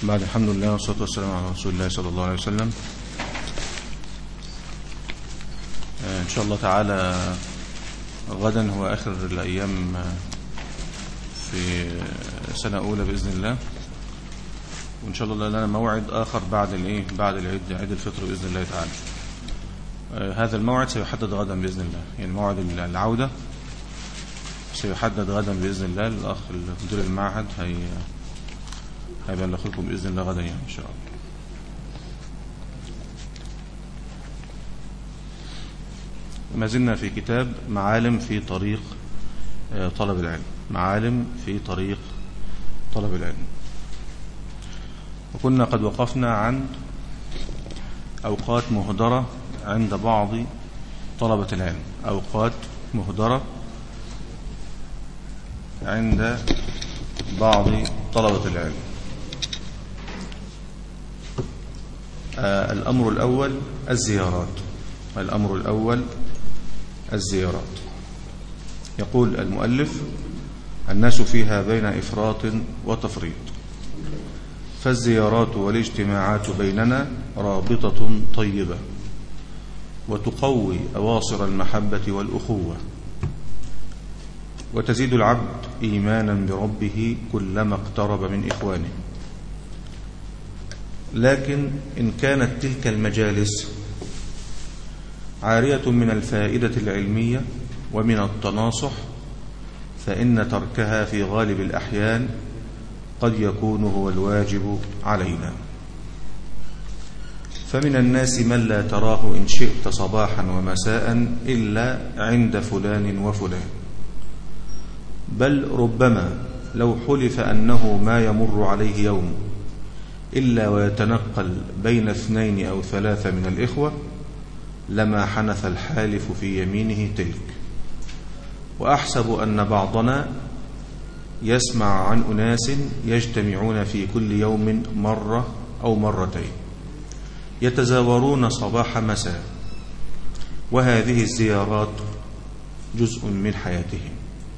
بعد الحمد لله والصلاة والسلام على رسول الله صلى الله عليه وسلم. إن شاء الله تعالى غدا هو آخر الأيام في سنة أولى بإذن الله، وإن شاء الله لنا موعد آخر بعد العيد، عيد الفطر بإذن الله تعالى. هذا الموعد سيحدد غدا بإذن الله، يعني موعد العودة سيحدد غدا بإذن الله. الأخ مدير المعهد هيبقى لكم بإذن الله غدا يعني إن شاء الله. ما زلنا في كتاب معالم في طريق طلب العلم، معالم في طريق طلب العلم. وكنا قد وقفنا عن أوقات مهدرة عند بعض طلبة العلم، أوقات مهدرة عند بعض طلبة العلم. الأمر الأول الزيارات. الأمر الأول الزيارات. يقول المؤلف: الناس فيها بين إفراط وتفريط، فالزيارات والاجتماعات بيننا رابطة طيبة وتقوي أواصر المحبة والأخوة، وتزيد العبد إيمانا بربه كلما اقترب من إخوانه. لكن إن كانت تلك المجالس عارية من الفائدة العلمية ومن التناصح، فإن تركها في غالب الأحيان قد يكون هو الواجب علينا. فمن الناس من لا تراه إن شئت صباحا ومساء إلا عند فلان وفلان، بل ربما لو حلف أنه ما يمر عليه يوم إلا ويتنقل بين 2 أو 3 من الإخوة لما حنث الحالف في يمينه تلك. وأحسب أن بعضنا يسمع عن أناس يجتمعون في كل يوم مرة أو مرتين يتزاورون صباح مساء، وهذه الزيارات جزء من حياتهم.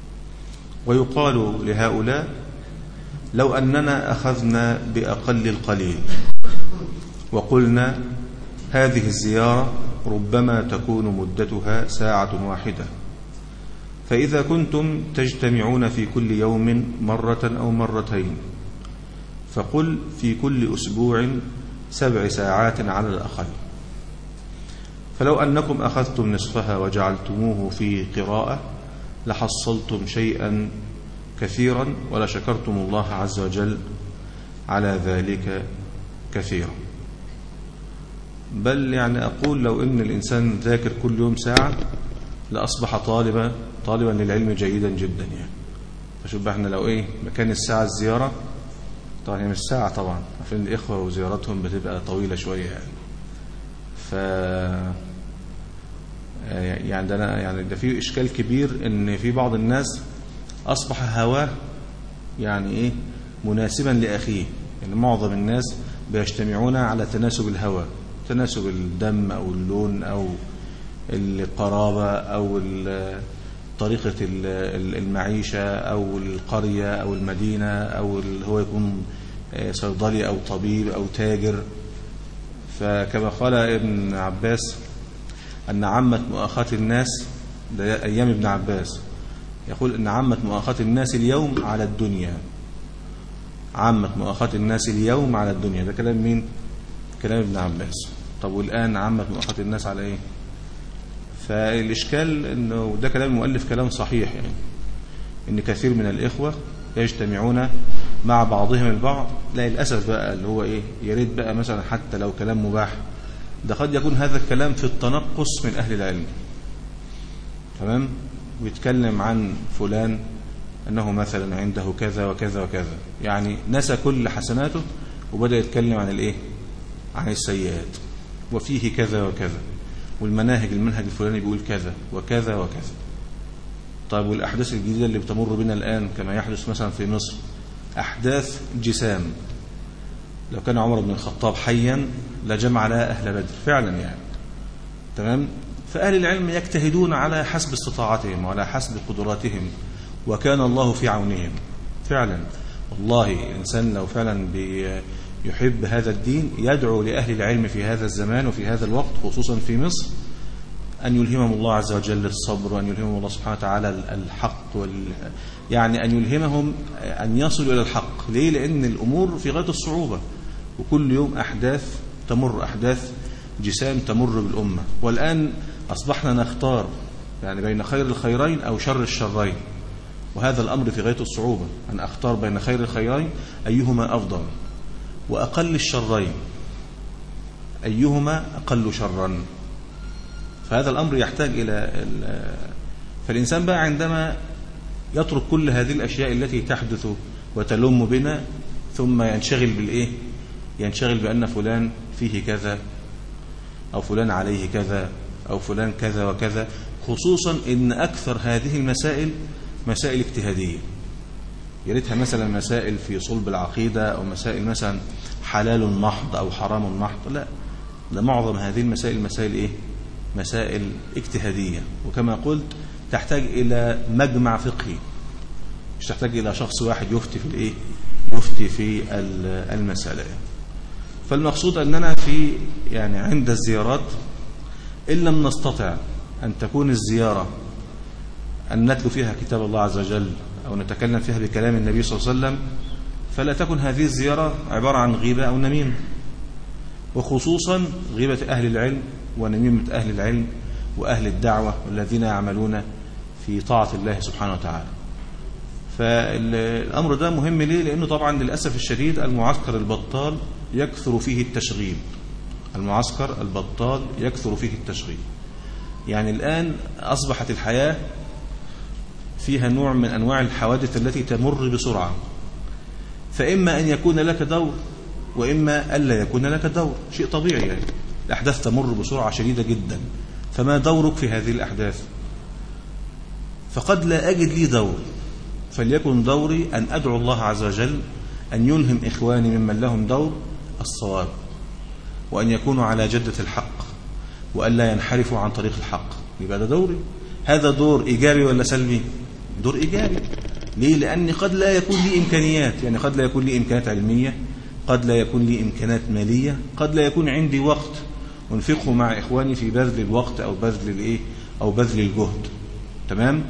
ويقال لهؤلاء: لو أننا أخذنا بأقل القليل وقلنا هذه الزيارة ربما تكون مدتها ساعة واحدة، فإذا كنتم تجتمعون في كل يوم مرة أو مرتين فقل في كل أسبوع 7 ساعات على الأقل. فلو أنكم أخذتم نصفها وجعلتموه في قراءة لحصلتم شيئا كثيرا ولشكرتم الله عز وجل على ذلك كثيرا. بل يعني أقول لو إن الإنسان ذاكر كل يوم ساعة لأصبح طالبا للعلم جيدا جدا يعني. فشوف احنا لو مكان الساعة الزيارة، طبعا هي مش ساعة طبعا، عشان الإخوة وزيارتهم بتبقى طويلة شوية يعني. يعني ده فيه إشكال كبير إن في بعض الناس أصبح هواه يعني مناسبا لأخيه. يعني معظم الناس بيجتمعون على تناسب الهوى، تناسب الدم أو اللون أو القرابة أو طريقة المعيشة أو القرية أو المدينة، أو هو يكون صيدلي أو طبيب أو تاجر. فكما قال ابن عباس أن عامة مؤاخاة الناس، ده أيام ابن عباس، يقول أن عامة مؤاخاة الناس اليوم على الدنيا. عامة مؤاخاة الناس اليوم على الدنيا، ده كلام مين؟ كلام ابن عباس. طب والآن عامة مؤاخاة الناس على إيه؟ فالإشكال أنه ده كلام المؤلف كلام صحيح، يعني أن كثير من الإخوة يجتمعون مع بعضهم البعض. لا للأسف بقى اللي هو يريد بقى مثلا حتى لو كلام مباح، ده قد يكون هذا الكلام في التنقص من أهل العلم، تمام؟ ويتكلم عن فلان أنه مثلا عنده كذا وكذا وكذا، يعني نسى كل حسناته وبدأ يتكلم عن عن السيئات، وفيه كذا وكذا، والمنهج الفلاني بيقول كذا وكذا وكذا. طيب والأحداث الجديدة اللي بتمر بنا الآن كما يحدث مثلا في مصر، أحداث جسام، لو كان عمر بن الخطاب حيا لجمع لها أهل بدر فعلا يعني، تمام؟ فأهل العلم يجتهدون على حسب استطاعتهم وعلى حسب قدراتهم، وكان الله في عونهم فعلا. والله الإنسان لو فعلا يحب هذا الدين يدعو لأهل العلم في هذا الزمان وفي هذا الوقت خصوصا في مصر أن يلهمهم الله عز وجل الصبر، وأن يلهمهم الله سبحانه وتعالى الحق يعني أن يلهمهم أن يصلوا إلى الحق. ليه؟ لأن الأمور في غاية الصعوبة، وكل يوم أحداث تمر، أحداث جسام تمر بالأمة. والآن أصبحنا نختار يعني بين خير الخيرين أو شر الشرين، وهذا الأمر في غاية الصعوبة، أن أختار بين خير الخيرين أيهما أفضل، وأقل الشرين أيهما أقل شرا. فهذا الأمر يحتاج فالإنسان بقى عندما يترك كل هذه الأشياء التي تحدث وتلم بنا، ثم ينشغل بأن فلان فيه كذا، أو فلان عليه كذا، أو فلان كذا وكذا، خصوصا إن أكثر هذه المسائل مسائل اجتهادية، يريدها مثلا مسائل في صلب العقيدة، أو مسائل مثلا حلال محض أو حرام محض. لا، ده معظم هذه المسائل مسائل اجتهادية، وكما قلت تحتاج إلى مجمع فقهي، مش تحتاج إلى شخص واحد يفتي في المسألة. فالمقصود أننا عند الزيارات إن لم نستطع أن تكون الزيارة أن نتلو فيها كتاب الله عز وجل أو نتكلم فيها بكلام النبي صلى الله عليه وسلم، فلا تكن هذه الزيارة عبارة عن غيبة أو نميمة، وخصوصا غيبة أهل العلم ونميمة أهل العلم وأهل الدعوة والذين يعملون في طاعة الله سبحانه وتعالى. فالأمر ده مهم ليه؟ لأنه طبعا للأسف الشديد المعسكر البطال يكثر فيه التشغيل. المعسكر البطال يكثر فيه التشغيل. يعني الآن أصبحت الحياة فيها نوع من أنواع الحوادث التي تمر بسرعة، فإما أن يكون لك دور وإما ألا يكون لك دور، شيء طبيعي. يعني الأحداث تمر بسرعة شديدة جدا، فما دورك في هذه الأحداث؟ فقد لا أجد لي دور، فليكن دوري أن أدعو الله عز وجل أن يلهم إخواني ممن لهم دور الصواب، وأن يكونوا على جدة الحق، وأن لا ينحرفوا عن طريق الحق. يبقى ده دوري. هذا دور إيجابي ولا سلبي؟ دور إيجابي. ليه؟ لأني قد لا يكون لي إمكانيات، يعني قد لا يكون لي إمكانيات علمية، قد لا يكون لي إمكانات مالية، قد لا يكون عندي وقت أنفقه مع إخواني في بذل الوقت أو بذل الجهد. تمام؟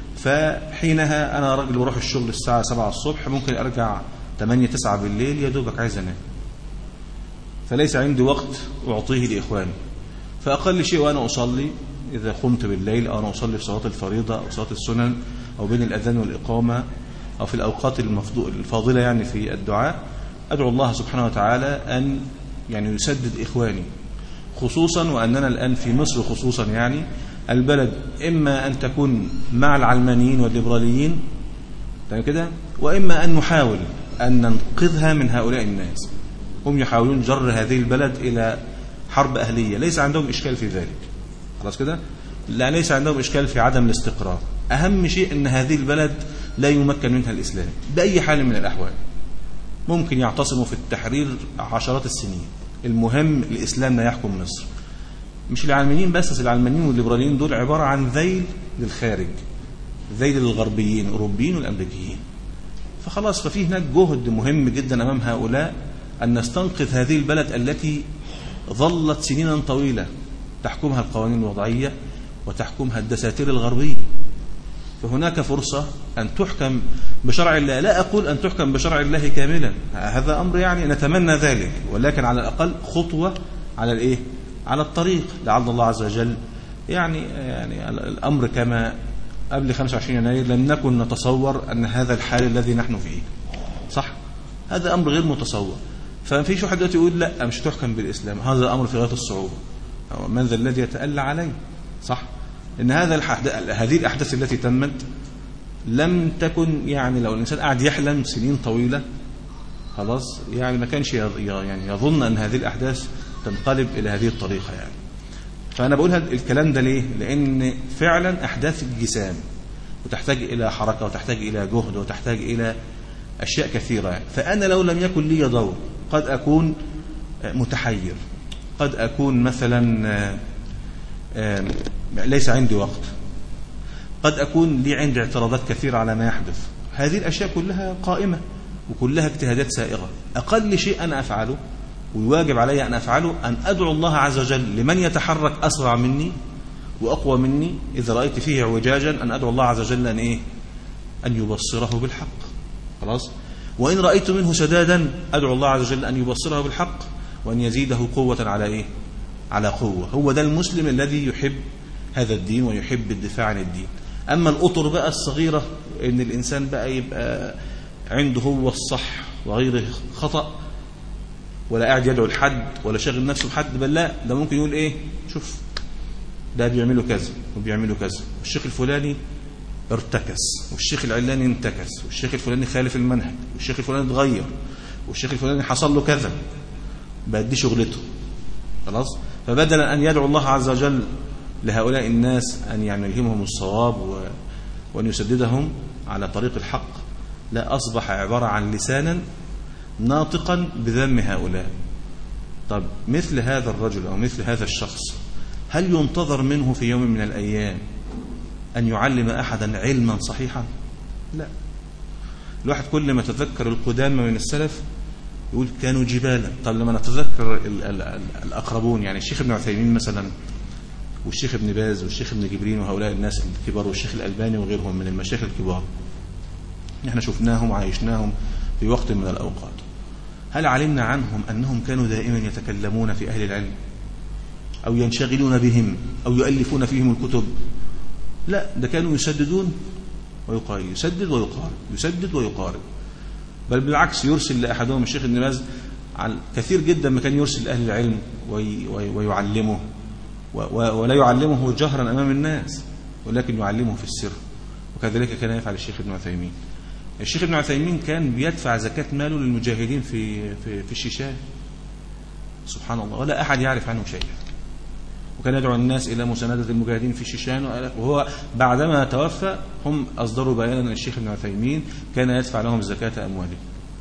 فحينها أنا راجل بروح الشغل الساعة 7 الصبح، ممكن أرجع 8-9 بالليل، يا دوبك عايز أنام، فليس عندي وقت أعطيه لإخواني. فأقل شيء وأنا أصلي إذا قمت بالليل، أو أنا أصلي في صلاة الفريضة أو صلاة السنن أو بين الأذان والإقامة أو في الأوقات الفاضلة يعني في الدعاء، أدعو الله سبحانه وتعالى أن يسدد إخواني، خصوصا وأننا الآن في مصر خصوصا يعني البلد إما أن تكون مع العلمانيين والليبراليين كده، وإما أن نحاول أن ننقذها من هؤلاء الناس. هم يحاولون جر هذه البلد إلى حرب أهلية، ليس عندهم إشكال في ذلك، خلاص كده، لا، ليس عندهم إشكال في عدم الاستقرار. أهم شيء أن هذه البلد لا يمكن منها الإسلام بأي حال من الأحوال. ممكن يعتصموا في التحرير عشرات السنين، المهم الإسلام لا يحكم مصر. مش العلمانيين بس، العلمانيين والليبراليين دول عبارة عن ذيل للخارج، ذيل للغربيين الأوروبيين والأمريكيين. فخلاص، ففي هناك جهد مهم جدا أمام هؤلاء أن نستنقذ هذه البلد التي ظلت سنينا طويلة تحكمها القوانين الوضعية وتحكمها الدساتير الغربية. فهناك فرصة أن تحكم بشرع الله. لا أقول أن تحكم بشرع الله كاملا، هذا أمر نتمنى ذلك، ولكن على الأقل خطوة على الطريق، لعل الله عز وجل يعني الأمر كما قبل 25 يناير لم نكن نتصور أن هذا الحال الذي نحن فيه، صح؟ هذا أمر غير متصور. فما فيش واحد دلوقتي يقول لا مش تحكم بالإسلام، هذا أمر في غاية الصعوبة، من ذا الذي يتألى عليه، صح؟ إن هذه الأحداث التي تمت لم تكن لو الإنسان قاعد يحلم سنين طويلة خلاص ما كانش يظن أن هذه الأحداث تنقلب إلى هذه الطريقة فأنا بقول الكلام ده ليه؟ لأن فعلا أحداث الجسام وتحتاج إلى حركة وتحتاج إلى جهد وتحتاج إلى أشياء كثيرة. فأنا لو لم يكن لي دور قد أكون متحير، قد أكون مثلا ليس عندي وقت، قد أكون لي عندي اعتراضات كثيرة على ما يحدث. هذه الأشياء كلها قائمة وكلها اجتهادات سائغة. أقل شيء أنا أفعله ويواجب علي أن أفعله أن أدعو الله عز وجل لمن يتحرك أسرع مني وأقوى مني إذا رأيت فيه اعوجاجا، أن أدعو الله عز وجل أن يبصره بالحق. خلاص. وإن رأيت منه سدادا أدعو الله عز وجل أن يبصره بالحق وأن يزيده قوة على قوة. هو ده المسلم الذي يحب هذا الدين ويحب الدفاع عن الدين. أما الأطر بقى الصغيرة، إن الإنسان بقى يبقى عنده هو الصح وغيره خطأ، ولا قاعد يدعو لحد ولا شاغل نفسه بحد، بل لا، ده ممكن يقول شوف ده بيعملوا كذا وبيعملوا كذا، والشيخ الفلاني ارتكس، والشيخ العلاني انتكس، والشيخ الفلاني خالف المنهج، والشيخ الفلاني اتغير، والشيخ الفلاني حصل له كذا، بقت دي شغلته. خلاص. فبدلا أن يدعو الله عز وجل لهؤلاء الناس أن يلهمهم الصواب وأن يسددهم على طريق الحق، لا، أصبح عبارة عن لسانا ناطقا بذم هؤلاء. طب مثل هذا الرجل أو مثل هذا الشخص هل ينتظر منه في يوم من الأيام أن يعلم أحدا علما صحيحا؟ لا. الواحد كل ما تذكر القدامى من السلف يقول كانوا جبالا. طب لما نتذكر الأقربون، يعني الشيخ ابن عثيمين مثلا، والشيخ ابن باز، والشيخ ابن جبرين، وهؤلاء الناس الكبار، والشيخ الألباني وغيرهم من المشايخ الكبار، احنا شفناهم وعايشناهم في وقت من الأوقات. هل علمنا عنهم أنهم كانوا دائما يتكلمون في أهل العلم أو ينشغلون بهم أو يؤلفون فيهم الكتب؟ لا، ده كانوا يسددون ويقارب، يسدد ويقارب، يسدد ويقارب. بل بالعكس يرسل لأحدهم الشيخ ابن باز كثير جدا ما كان يرسل لأهل العلم ويعلمه، ولا يعلمه جهرا أمام الناس، ولكن يعلمه في السر. وكذلك كان يفعل الشيخ ابن عثيمين. الشيخ ابن عثيمين كان بيدفع زكاة ماله للمجاهدين في الشيشان، سبحان الله، ولا أحد يعرف عنه شيء. وكان يدعو الناس إلى مساندة المجاهدين في الشيشان، وهو بعدما توفى هم أصدروا بيانا أن الشيخ ابن عثيمين كان يدفع لهم زكاة أموالهم.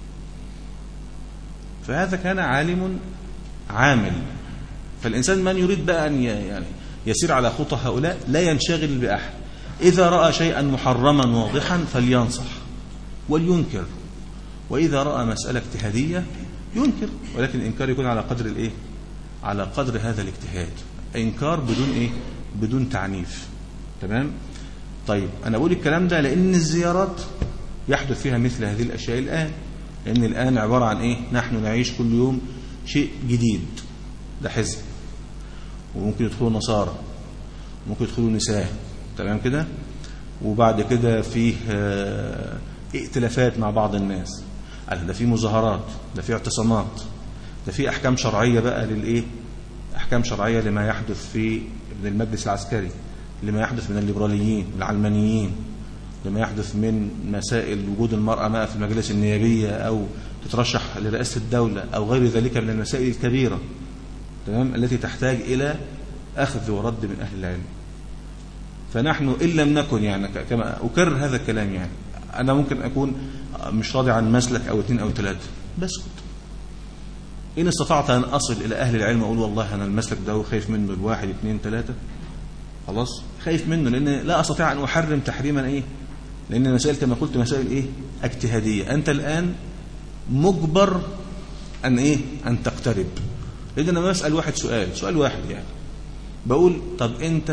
فهذا كان عالم عامل. فالإنسان من يريد بقى أن يسير على خطى هؤلاء لا ينشغل بأحد. إذا رأى شيئا محرما واضحا فلينصح ولينكر، وإذا رأى مسألة اجتهادية ينكر، ولكن الإنكار يكون على قدر على قدر هذا الاجتهاد، إنكار بدون تعنيف. تمام. طيب أنا أقول الكلام ده لأن الزيارات يحدث فيها مثل هذه الأشياء الآن، لأن الآن عبارة عن نحن نعيش كل يوم شيء جديد. ده حزب، وممكن يدخلوا نصارى، وممكن يدخلوا نساء، تمام كده، وبعد كده فيه ائتلافات مع بعض الناس، ده فيه مظاهرات، ده فيه اعتصامات، ده فيه أحكام شرعية بقى أحكام شرعية لما يحدث في المجلس العسكري، لما يحدث من الليبراليين العلمانيين، لما يحدث من مسائل وجود المرأة ما في المجالس النيابية أو تترشح لرئاسة الدولة أو غير ذلك من المسائل الكبيرة، تمام، التي تحتاج إلى أخذ ورد من أهل العلم. فنحن إن لم نكن كما أكرر هذا الكلام، أنا ممكن أكون مش راضي عن مسلك أو 2 أو 3، بسكت. إن استطعت أن أصل إلى أهل العلم أقول والله أنا المسلك ده خايف منه 1 2 3، خلاص خايف منه، لأن لا أستطيع أن أحرم تحريما لأن المسائل كما قلت مسائل اجتهادية. أنت الآن مجبر أن تقترب. لأن أنا بسأل واحد سؤال واحد، بقول طب أنت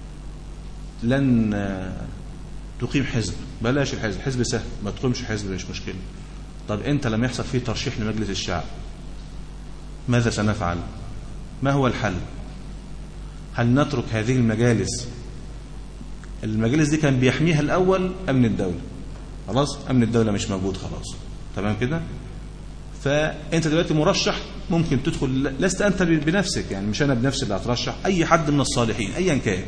لن تقيم حزب، بلاش الحزب سهل، ما تقيمش حزب مش مشكلة. طب أنت لم يحصل فيه ترشيح لمجلس الشعب، ماذا سنفعل؟ ما هو الحل؟ هل نترك هذه المجالس دي كان بيحميها الأول أمن الدولة، خلاص أمن الدولة مش موجود خلاص، تمام كده. فأنت دلوقتي مرشح، ممكن تدخل، لست أنت بنفسك، مش أنا بنفسي اللي هترشح، أي حد من الصالحين أيا كان،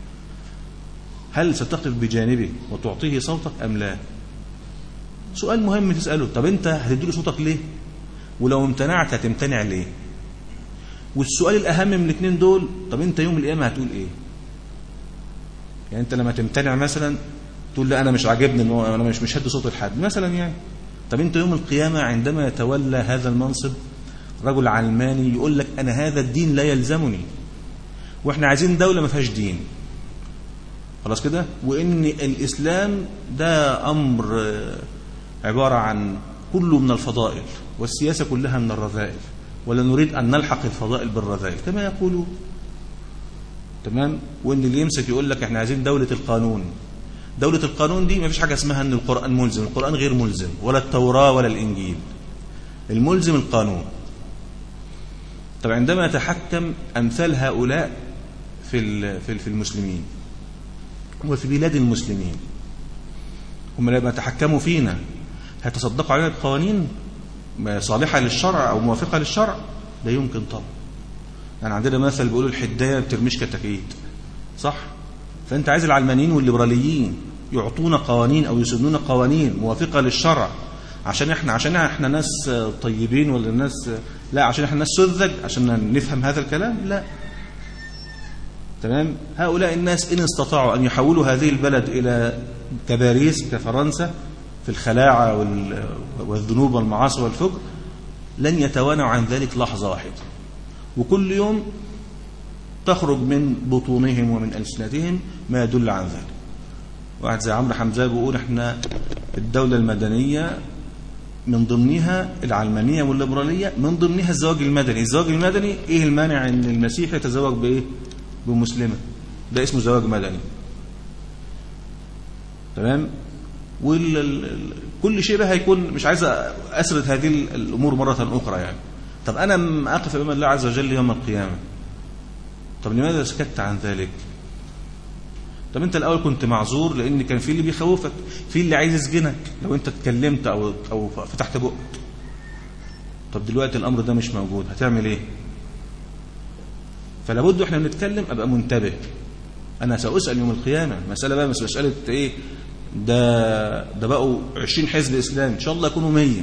هل ستقف بجانبه وتعطيه صوتك أم لا؟ سؤال مهم تسأله. طب أنت هتديله صوتك ليه؟ ولو امتنعت هتمتنع ليه؟ والسؤال الأهم من الاثنين دول، طب أنت يوم القيامة هتقول إيه؟ أنت لما تمتنع مثلا تقول لا أنا مش عاجبني، أنا مش هدي صوت لحد مثلا، طب أنت يوم القيامة عندما يتولى هذا المنصب رجل علماني يقول لك أنا هذا الدين لا يلزمني، وإحنا عايزين دولة ما فيهاش دين، خلاص كده، وإن الإسلام ده أمر عبارة عن كله من الفضائل والسياسة كلها من الرذائل، ولا نريد أن نلحق الفضائل بالرذائل كما يقولون. تمام. وإن اللي يمسك يقول لك إحنا عايزين دولة القانون. دولة القانون دي ما فيش حاجة اسمها أن القرآن ملزم، القرآن غير ملزم، ولا التوراة ولا الإنجيل. الملزم القانون. طب عندما يتحكم أمثال هؤلاء في المسلمين وفي بلاد المسلمين، هم لما يتحكموا فينا هيتصدقوا علينا بقوانين صالحة للشرع أو موافقة للشرع؟ لا يمكن طبعا. يعني عندنا مثل بيقولوا الحداية ما بترميش كتاكيت، صح؟ فأنت عايز العلمانيين والليبراليين يعطونا قوانين أو يسنون قوانين موافقة للشرع عشان احنا ناس طيبين، ولا الناس لا عشان احنا ناس سذج عشان نفهم هذا الكلام؟ لا. تمام. هؤلاء الناس إن استطاعوا أن يحولوا هذه البلد إلى كباريس كفرنسا في الخلاعة والذنوب والمعاصي والفجر لن يتوانوا عن ذلك لحظة واحدة، وكل يوم تخرج من بطونهم ومن ألسنتهم ما يدل عن ذلك. واحد زي عمرو حمزة بيقول احنا الدولة المدنية من ضمنها العلمانية والليبرالية، من ضمنها الزواج المدني. الزواج المدني ايه المانع ان المسيح يتزوج بايه؟ بمسلمة. ده اسمه زواج مدني. تمام. كل شيء بقى هيكون، مش عايز أسرد هذه الأمور مرة أخرى يعني. طب أنا أقف أمام الله عز وجل يوم القيامة، طب لماذا سكت عن ذلك؟ طب أنت الأول كنت معذور لأن كان في اللي بيخوفك، في اللي عايز يسجنك لو أنت اتكلمت أو فتحت بقك. طب دلوقتي الأمر ده مش موجود، هتعمل إيه؟ فلا بد إحنا نتكلم أبقى منتبه. أنا سأسأل يوم القيامة. مسألة بقى مش مسألة إيه ده بقوا 20 حزب إسلامي، إن شاء الله يكونوا 100.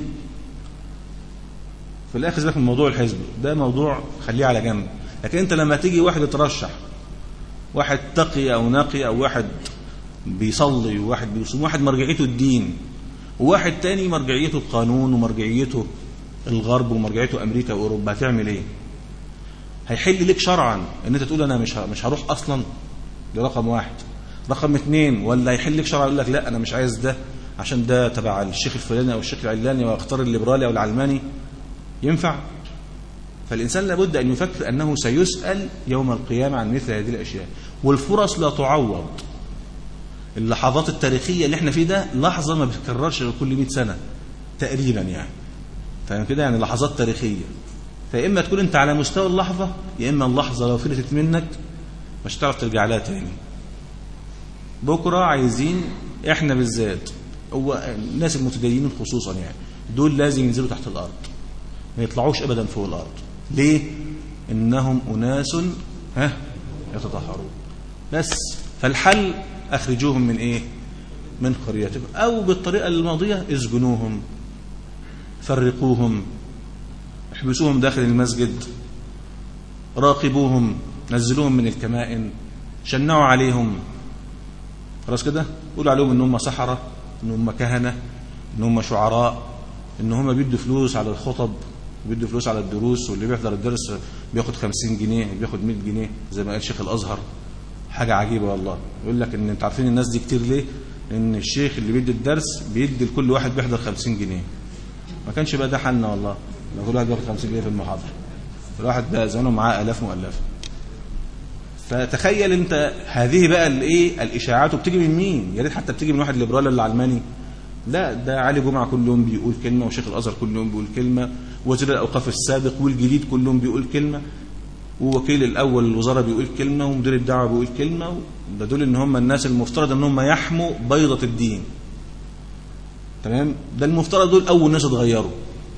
في الآخر ذاك من موضوع الحزب ده موضوع خليه على جنب. لكن أنت لما تيجي واحد يترشح، واحد تقي أو نقي أو واحد بيصلي وواحد بيصوم، واحد مرجعيته الدين وواحد تاني مرجعيته القانون ومرجعيته الغرب ومرجعيته أمريكا وأوروبا، هتعمل إيه؟ هيحل لك شرعا ان انت تقول انا مش هروح اصلا؟ ده رقم واحد. رقم 2، ولا يحل لك شرعا يقول لك لا انا مش عايز ده عشان ده تبع الشيخ الفلاني او الشيخ العلاني واختار الليبرالي او العلماني؟ ينفع؟ فالانسان لابد ان يفكر انه سيسأل يوم القيامة عن مثل هذه الاشياء، والفرص لا تعوض. اللحظات التاريخية اللي احنا فيه ده لحظة ما بتكررش كل 100 سنة تقريبا يعني. فاهم كده؟ يعني لحظات تاريخية، فإما تكون أنت على مستوى اللحظة، يا إما اللحظة لو فلتت منك مش هتعرف ترجع لها تاني. بكرة عايزين إحنا بالذات، هو الناس المتدينين خصوصا يعني، دول لازم ينزلوا تحت الأرض، ما يطلعوش أبدا فوق الأرض. ليه؟ إنهم أناس يتطهرون. بس فالحل أخرجوهم من إيه؟ من قريتهم، أو بالطريقة الماضية اسجنوهم، فرقوهم، احبسوهم داخل المسجد، راقبوهم، نزلوهم من الكمائن، شنعوا عليهم، خلاص كده، قولوا عليهم ان هم سحرة، ان هم كهنة، ان هم شعراء، ان هم بيدوا فلوس على الخطب، بيدوا فلوس على الدروس، واللي بيحضر الدرس بياخد 50 جنيه، بياخد 100 جنيه زي ما قال شيخ الازهر. حاجة عجيبة والله. يقول لك ان انت عارفين الناس دي كتير ليه؟ ان الشيخ اللي بيدي الدرس بيدي لكل واحد بيحضر 50 جنيه. ما كانش بقى ده حالنا والله، لو كل واحد بياخد 50 جنيه في المحاضرة، الواحد بقى زمانه معاه آلاف مؤلفة. فتخيل انت هذه بقى الايه الاشاعات، وبتيجي من مين؟ يا ريت حتى بتيجي من واحد ليبرالي ولا علماني. لا، ده علي جمعة كل يوم بيقول كلمة، وشيخ الازهر كل يوم بيقول كلمة، ووزير الاوقاف السابق والجديد كل يوم بيقول كلمة، ووكيل الاول الوزارة بيقول كلمة، ومدير الدعوة بيقول كلمة. ده دول ان هم الناس المفترض ان هم يحموا بيضة الدين. تمام؟ ده المفترض دول اول ناس اتغيروا.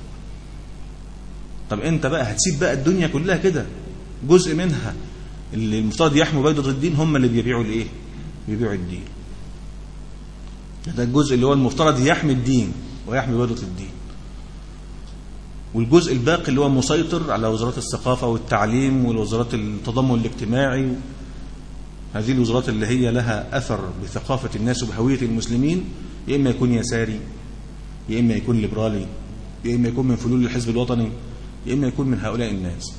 طب انت بقى هتسيب بقى الدنيا كلها كده، جزء منها اللي المفترض يحموا بيضة الدين هم اللي بيبيعوا الايه؟ بيبيعوا الدين. ده الجزء اللي هو المفترض يحمي الدين ويحمي بيضة الدين، والجزء الباقي اللي هو مسيطر على وزارات الثقافة والتعليم والوزارات التضامن الاجتماعي، هذه الوزارات اللي هي لها أثر بثقافة الناس وبهوية المسلمين، يا إما يكون يساري، يا إما يكون ليبرالي، يا إما يكون من فلول الحزب الوطني، يا إما يكون من هؤلاء الناس.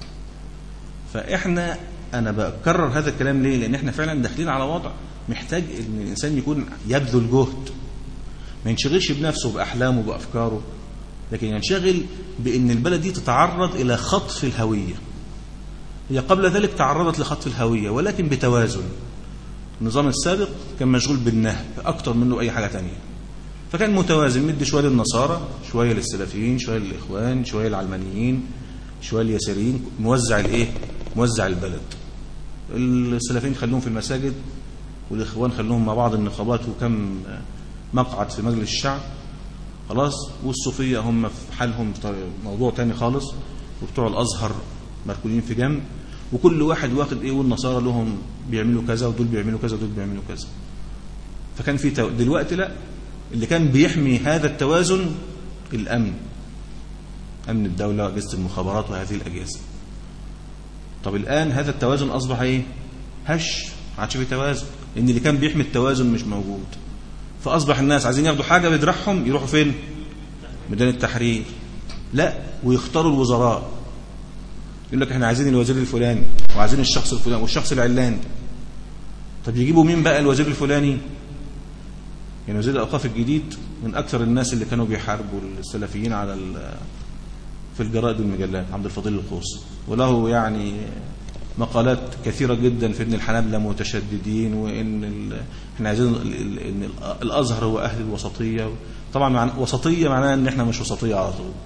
فإحنا أنا بكرر هذا الكلام ليه؟ لأن إحنا فعلا داخلين على وضع محتاج إن الإنسان يكون يبذل جهد، ما ينشغلش بنفسه بأحلامه وبأفكاره، لكن ينشغل بأن البلد دي تتعرض إلى خطف الهوية. هي قبل ذلك تعرضت لخطف الهوية ولكن بتوازن. النظام السابق كان مشغول بالنهب أكتر منه أي حاجة تانية، فكان متوازن، مدي شوية للنصارى، شوية للسلفيين، شوية للإخوان، شوية للعلمانيين، شوية لليساريين، موزع البلد. السلفيين خلوهم في المساجد، والإخوان خلوهم مع بعض النقابات وكم مقعد في مجلس الشعب، خلاص. والصوفية هم في حالهم موضوع تاني خالص، وبتوع الأزهر مركونين في جنب، وكل واحد واخد ايه، والنصارى لهم بيعملوا كذا ودول بيعملوا كذا ودول بيعملوا كذا. فكان في دلوقتي لا، اللي كان بيحمي هذا التوازن الأمن، أمن الدولة وأجهزة المخابرات وهذه الأجهزة. طب الآن هذا التوازن أصبح ايه؟ هش، ما عادش في توازن، لأن اللي كان بيحمي التوازن مش موجود. فأصبح الناس عايزين ياخدوا حاجة بدرعهم يروحوا فين؟ ميدان التحرير. لا، ويختاروا الوزراء، يقول لك احنا عايزين الوزير الفلاني وعايزين الشخص الفلاني والشخص العلاني. طب يجيبوا مين بقى الوزير الفلاني؟ يعني وزير الأوقاف الجديد من أكثر الناس اللي كانوا بيحاربوا السلفيين في الجرائد والمجلات، عبد الفضيل القوس، وله يعني مقالات كثيرة جدا في ان الحنابلة متشددين، وان احنا عايزين ان الازهر هو اهل الوسطية. طبعا وسطية معناها ان احنا مش وسطية على طول،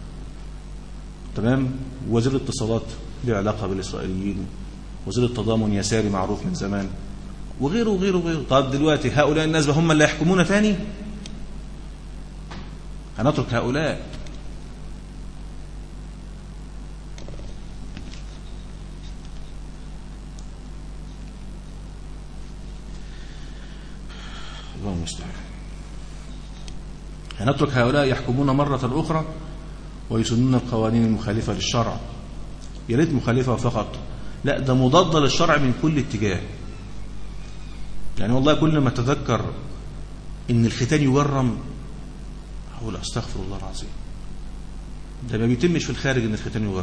تمام. وزير الاتصالات له علاقة بالاسرائيليين، وزير التضامن يساري معروف من زمان، وغيره وغيره وغيره. طب دلوقتي هؤلاء الناس هم اللي يحكمونا تاني؟ هنترك هؤلاء؟ الله المستعان. هنترك هؤلاء يحكمون مرة أخرى ويسنون القوانين المخالفة للشرع؟ يا ريت مخالفة فقط، لا، ده مضادة للشرع من كل اتجاه. يعني والله كل ما تذكر ان الختان يجرم اقول استغفر الله العظيم، ده ما بيتمش في الخارج ان الختان يجرم.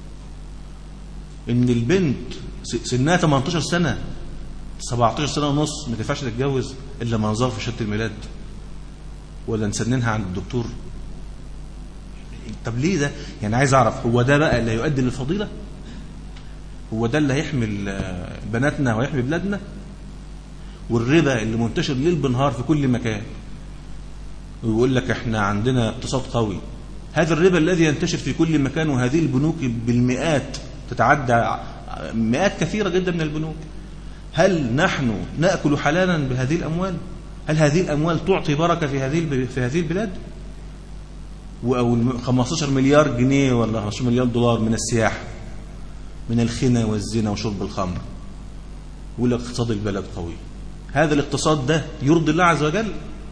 ان البنت سنها 18 سنة 17 سنة ونص ما تنفعش تتجوز الا منظر في شهادة الميلاد، ولا نسننها عند الدكتور. طب ليه ده؟ يعني عايز اعرف، هو ده بقى اللي هيؤدي للفضيلة؟ هو ده اللي هيحمي بناتنا ويحمي بلادنا؟ والربا اللي منتشر ليل بنهار في كل مكان، ويقول لك احنا عندنا اقتصاد قوي. هذا الربا الذي ينتشر في كل مكان، وهذه البنوك بالمئات، تتعدى مئات كثيرة جدا من البنوك، هل نحن نأكل حلالا بهذه الأموال؟ هل هذه الأموال تعطي بركة في هذه البلاد؟ أو 15 مليار جنيه ولا 15 مليار دولار من السياحة، من الخنا والزنا وشرب الخمر، يقول لك اقتصاد البلد قوي. هذا الاقتصاد ده يرضي الله عز وجل؟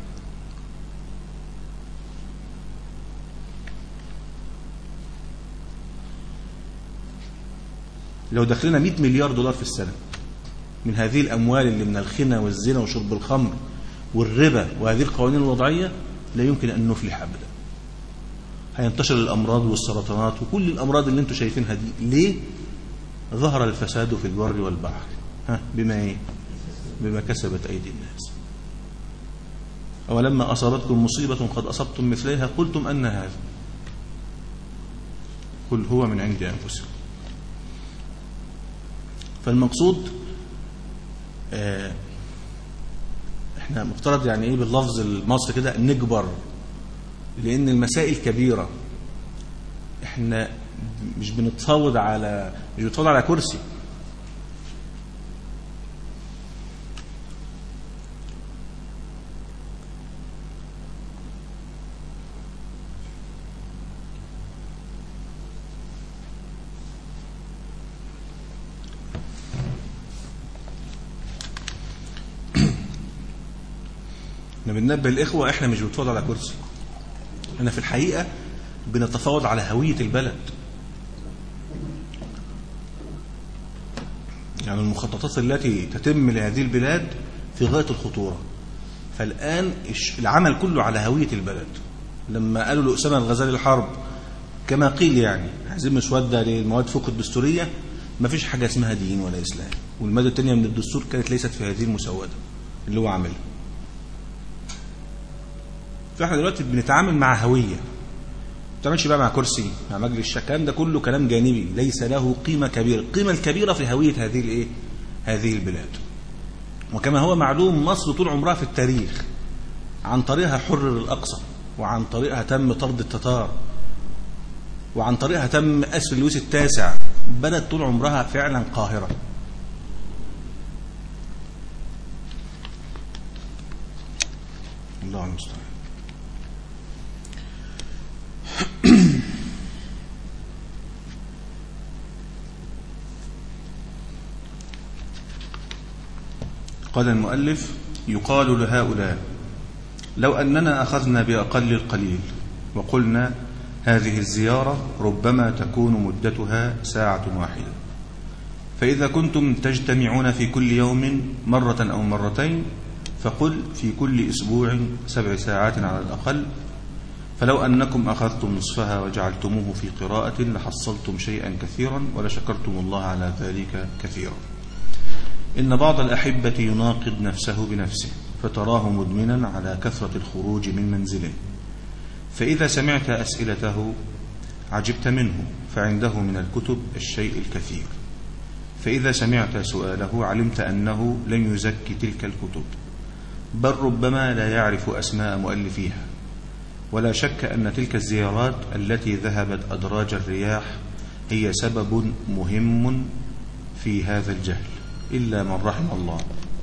لو دخلنا 100 مليار دولار في السنة من هذه الأموال اللي من الخنا والزنا وشرب الخمر والربا وهذه القوانين الوضعية، لا يمكن أن نفلح أبدا. هينتشر الأمراض والسرطانات وكل الأمراض اللي انتم شايفينها دي. ليه؟ ظهر الفساد في البر والبحر. بما كسبت أيدي الناس. أولما أصابتكم مصيبة قد أصبتم مثليها قلتم أن هذا، قل هو من عند أنفسكم. فالمقصود احنا مفترض يعني ايه باللفظ المصري كده نكبر، لأن المسائل كبيرة. احنا مش بنتفاوض على كرسي. احنا بننبه الإخوة، احنا مش بنتفاوض على كرسي، احنا في الحقيقة بنتفاوض على هوية البلد. يعني المخططات التي تتم لهذه البلاد في غاية الخطورة. فالآن العمل كله على هوية البلد. لما قالوا لأسامة الغزالي الحرب كما قيل يعني عايزين مسودة للمواد فوق الدستورية، ما فيش حاجة اسمها دين ولا إسلام، والمادة الثانية من الدستور كانت ليست في هذه المسودة اللي هو عاملها. فاحنا دلوقتي بنتعامل مع هوية. تعملش بقى مع كرسي، مع مجلس الكلام ده كله كلام جانبي ليس له قيمة كبيرة. القيمة الكبيرة في هوية هذه البلاد. وكما هو معلوم مصر طول عمرها في التاريخ عن طريقها حرر الأقصى، وعن طريقها تم طرد التتار، وعن طريقها تم أسر لويس التاسع. بلد طول عمرها فعلا قاهرة. الله المستعان. قال المؤلف: يقال لهؤلاء: لو أننا أخذنا بأقل القليل وقلنا هذه الزيارة ربما تكون مدتها ساعة واحدة، فإذا كنتم تجتمعون في كل يوم مرة أو مرتين فقل في كل أسبوع 7 ساعات على الأقل، فلو أنكم أخذتم نصفها وجعلتموه في قراءة لحصلتم شيئا كثيرا ولشكرتم الله على ذلك كثيرا. إن بعض الأحبة يناقض نفسه بنفسه فتراه مدمنا على كثرة الخروج من منزله، فإذا سمعت أسئلته عجبت منه، فعنده من الكتب الشيء الكثير، فإذا سمعت سؤاله علمت أنه لم يزكي تلك الكتب، بل ربما لا يعرف أسماء مؤلفيها. ولا شك أن تلك الزيارات التي ذهبت أدراج الرياح هي سبب مهم في هذا الجهل، إلا من رحم الله.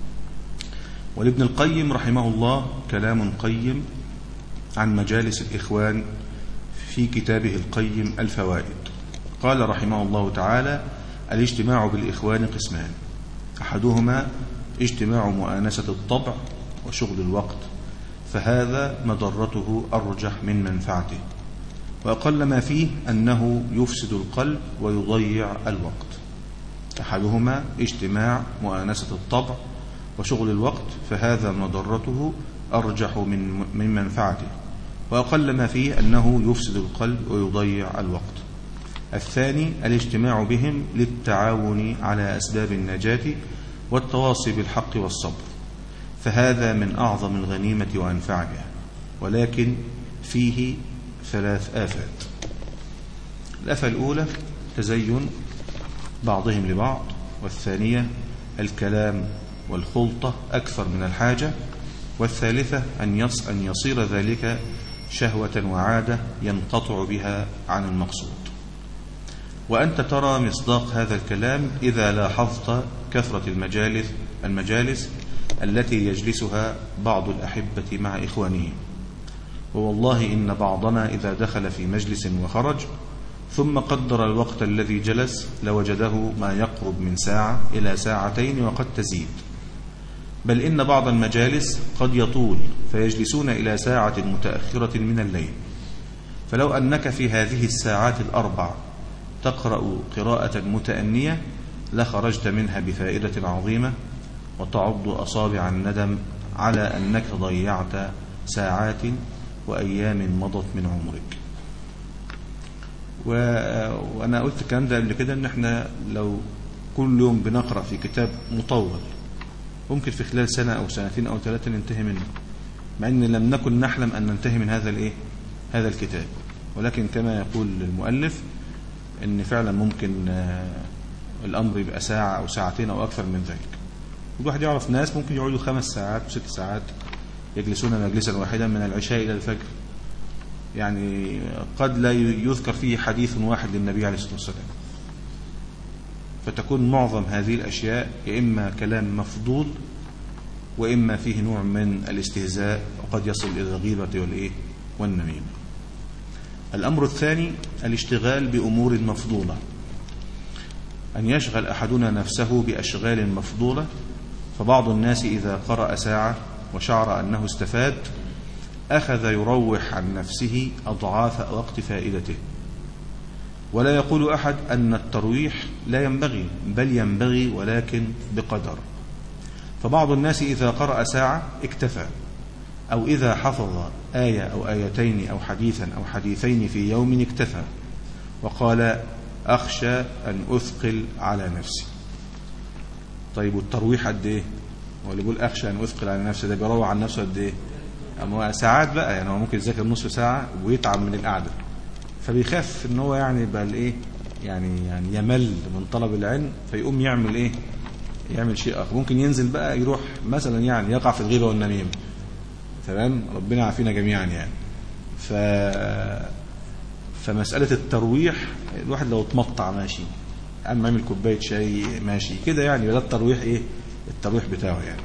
ولابن القيم رحمه الله كلام قيم عن مجالس الإخوان في كتابه القيم الفوائد. قال رحمه الله تعالى: الاجتماع بالإخوان قسمان: أحدهما اجتماع مؤانسة الطبع وشغل الوقت، فهذا مضرته أرجح من منفعته، وأقل ما فيه أنه يفسد القلب ويضيع الوقت. أحدهما اجتماع مؤانسة الطبع وشغل الوقت، فهذا مضرته أرجح من منفعته، وأقل ما فيه أنه يفسد القلب ويضيع الوقت. الثاني الاجتماع بهم للتعاون على أسباب النجاة والتواصي بالحق والصبر، فهذا من أعظم الغنيمة وأنفعها، ولكن فيه 3 آفات. الآفة الأولى تزين بعضهم لبعض، والثانية الكلام والخلطة أكثر من الحاجة، والثالثة أن يصير ذلك شهوة وعادة ينقطع بها عن المقصود. وأنت ترى مصداق هذا الكلام إذا لاحظت كثرة المجالس التي يجلسها بعض الأحبة مع إخوانهم. ووالله إن بعضنا إذا دخل في مجلس وخرج ثم قدر الوقت الذي جلس لوجده ما يقرب من ساعة إلى 2 ساعات وقد تزيد، بل إن بعض المجالس قد يطول فيجلسون إلى 1 ساعة متأخرة من الليل. فلو أنك في هذه الساعات ال4 تقرأ قراءة متأنية لخرجت منها بفائدة عظيمة، وتعض أصابع الندم على أنك ضيعت ساعات وأيام مضت من عمرك. وأنا قلت الكلام ده قبل كده، إن احنا لو كل يوم بنقرأ في كتاب مطول ممكن في خلال 1 سنة أو 2 أو 3 ننتهي منه، مع أن لم نكن نحلم أن ننتهي من هذا الكتاب. ولكن كما يقول المؤلف إن فعلا ممكن الأمر يبقى 1 ساعة أو 2 ساعات أو أكثر من ذلك. الواحد يعرف ناس ممكن يقعدوا 5 ساعات و6 ساعات يجلسون مجلسا واحدا من العشاء إلى الفجر، يعني قد لا يذكر فيه حديث واحد للنبي عليه الصلاة والسلام. فتكون معظم هذه الأشياء إما كلام مفضول وإما فيه نوع من الاستهزاء، وقد يصل إلى الغيبة والنميمة. الأمر الثاني الاشتغال بأمور مفضولة، أن يشغل أحدنا نفسه بأشغال مفضولة. فبعض الناس إذا قرأ 1 ساعة وشعر أنه استفاد أخذ يروح عن نفسه أضعاف وقت فائدته. ولا يقول أحد أن الترويح لا ينبغي، بل ينبغي ولكن بقدر. فبعض الناس إذا قرأ 1 ساعة اكتفى، أو إذا حفظ آية أو آيتين أو حديثا أو حديثين في يوم اكتفى، وقال أخشى أن أثقل على نفسي. طيب والترويح قد إيه؟ واللي يقول أخشى أن أثقل على نفسي ده بيروح عن نفسه قد إيه؟ أما ساعات بقى، يعني هو ممكن يذاكر نصف ساعة ويتعب من القعدة، فبيخاف ان هو يعني يبقى الايه يعني يمل من طلب العلم، فيقوم يعمل ايه، يعمل شيء اخر. ممكن ينزل بقى يروح مثلا يعني يقع في الغيبه والنميمه. تمام، ربنا يعافينا جميعا يعني. فمساله الترويح، الواحد لو اتمطع ماشي، اما يعمل كوبايه شاي ماشي كده يعني، ده الترويح ايه، الترويح بتاعه يعني.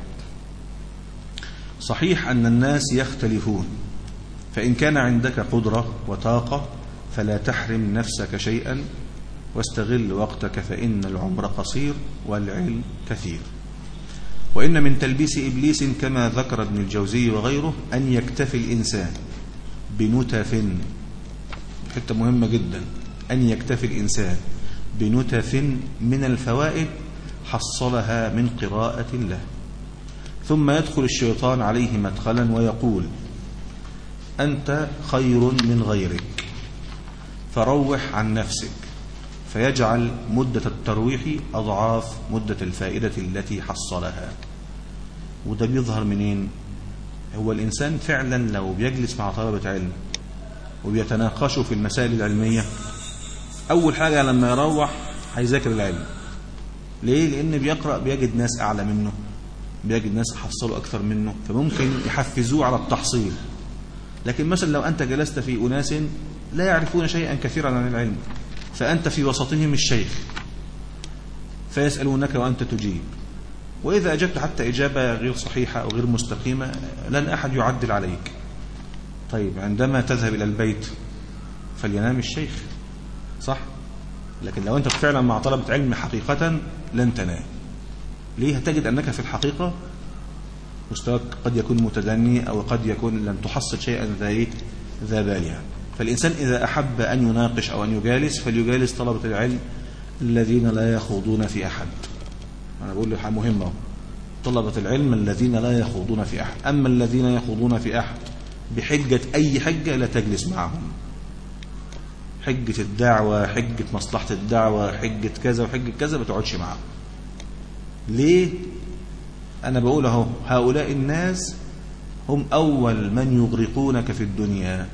صحيح ان الناس يختلفون، فان كان عندك قدره وطاقه فلا تحرم نفسك شيئا، واستغل وقتك فإن العمر قصير والعلم كثير. وإن من تلبيس إبليس كما ذكر ابن الجوزي وغيره أن يكتفي الإنسان بنتف، حتة مهمة جدا، أن يكتفي الإنسان بنتف من الفوائد حصلها من قراءة له، ثم يدخل الشيطان عليه مدخلا ويقول أنت خير من غيرك فروح عن نفسك، فيجعل مدة الترويح أضعاف مدة الفائدة التي حصلها. وده بيظهر منين؟ هو الإنسان فعلا لو بيجلس مع طلبة علم وبيتناقشوا في المسائل العلمية، أول حاجة لما يروح هيذاكر العلم. ليه؟ لأن بيقرأ بيجد ناس أعلى منه، بيجد ناس حصلوا أكثر منه، فممكن يحفزوه على التحصيل. لكن مثلا لو أنت جلست في أناس لا يعرفون شيئا كثيرا عن العلم، فأنت في وسطهم الشيخ، فيسألونك وأنت تجيب، وإذا أجبت حتى إجابة غير صحيحة أو غير مستقيمة لن أحد يعدل عليك. طيب عندما تذهب إلى البيت فلينام الشيخ، صح؟ لكن لو أنت فعلا مع طلبة علم حقيقة لن تنام. ليه؟ هتجد أنك في الحقيقة مستواك قد يكون متدني، أو قد يكون لم تحصل شيئا ذا بال يعني. فالإنسان إذا أحب أن يناقش أو أن يجالس فليجالس طلبة العلم الذين لا يخوضون في أحد. أنا بقول له مهمة، طلبة العلم الذين لا يخوضون في أحد. أما الذين يخوضون في أحد بحجة أي حجة لا تجلس معهم، حجة الدعوة، حجة مصلحة الدعوة، حجة كذا وحجة كذا، ما تقعدش معهم. ليه؟ أنا بقول اهو، هؤلاء الناس هم أول من يغرقونك في الدنيا.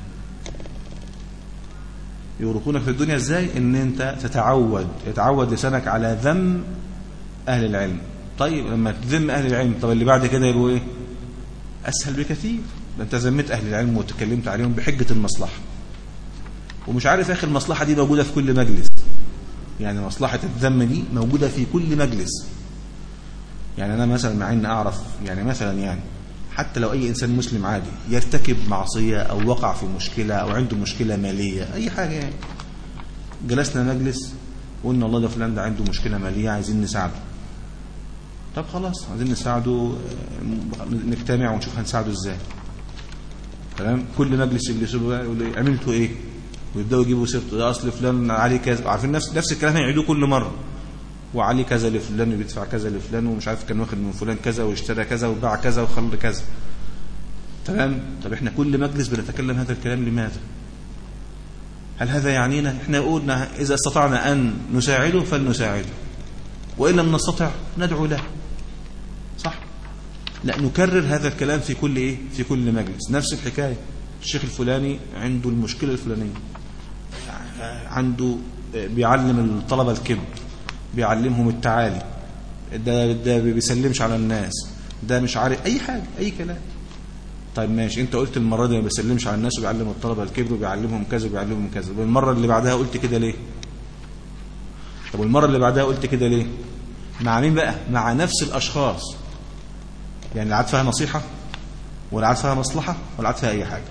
يغرقونك في الدنيا ازاي؟ ان انت يتعود لسانك على ذم اهل العلم. طيب لما تذم اهل العلم، طب اللي بعد كده يبقوا ايه؟ اسهل بكثير. ده انت ذميت اهل العلم وتكلمت عليهم بحجة المصلحة، ومش عارف اخر المصلحة دي موجودة في كل مجلس. يعني مصلحة الذم دي موجودة في كل مجلس. يعني انا مثلا مع ان اعرف يعني مثلا يعني حتى لو أي إنسان مسلم عادي يرتكب معصية أو وقع في مشكلة أو عنده مشكلة مالية أي حاجة يعني، جلسنا مجلس وقلنا الله ده فلان ده عنده مشكلة مالية عايزين نساعده. طب خلاص عايزين نساعده، نجتمع ونشوف هنساعده إزاي. تمام، كل مجلس اللي يسوله يقول لي عملتوا إيه، ويبدأوا يجيبوا سيرته، ده أصل فلان عليه كذا، عارفين نفس الكلام هيعيدوه كل مرة، وعليه كذا لفلان وبيدفع كذا لفلان ومش عارف كان واخد من فلان كذا واشترى كذا وباع كذا وخلى كذا. تمام. طب احنا كل مجلس بنتكلم هذا الكلام لماذا؟ هل هذا يعنينا؟ احنا قلنا إذا استطعنا أن نساعده فلنساعده، وإن لم نستطع ندعو له، صح؟ لا، نكرر هذا الكلام في كل ايه؟ في كل مجلس نفس الحكاية. الشيخ الفلاني عنده المشكلة الفلانية، عنده بيعلم الطلبة الكبر، بيعلمهم التعالي، ده بيسلمش على الناس، ده مش عارف اي حاجة اي كلام. طيب ماشي، انت قلت المرة دي ما بيسلمش على الناس وبيعلم الطلبة الكبر وبيعلمهم كذا وبيعلمهم كذا، والمرة اللي بعدها قلت كده ليه؟ طب والمرة اللي بعدها قلت كده ليه؟ مع مين بقى؟ مع نفس الاشخاص. يعني لا عاد فيها نصيحة ولا عاد فيها مصلحة ولا عاد فيها اي حاجة.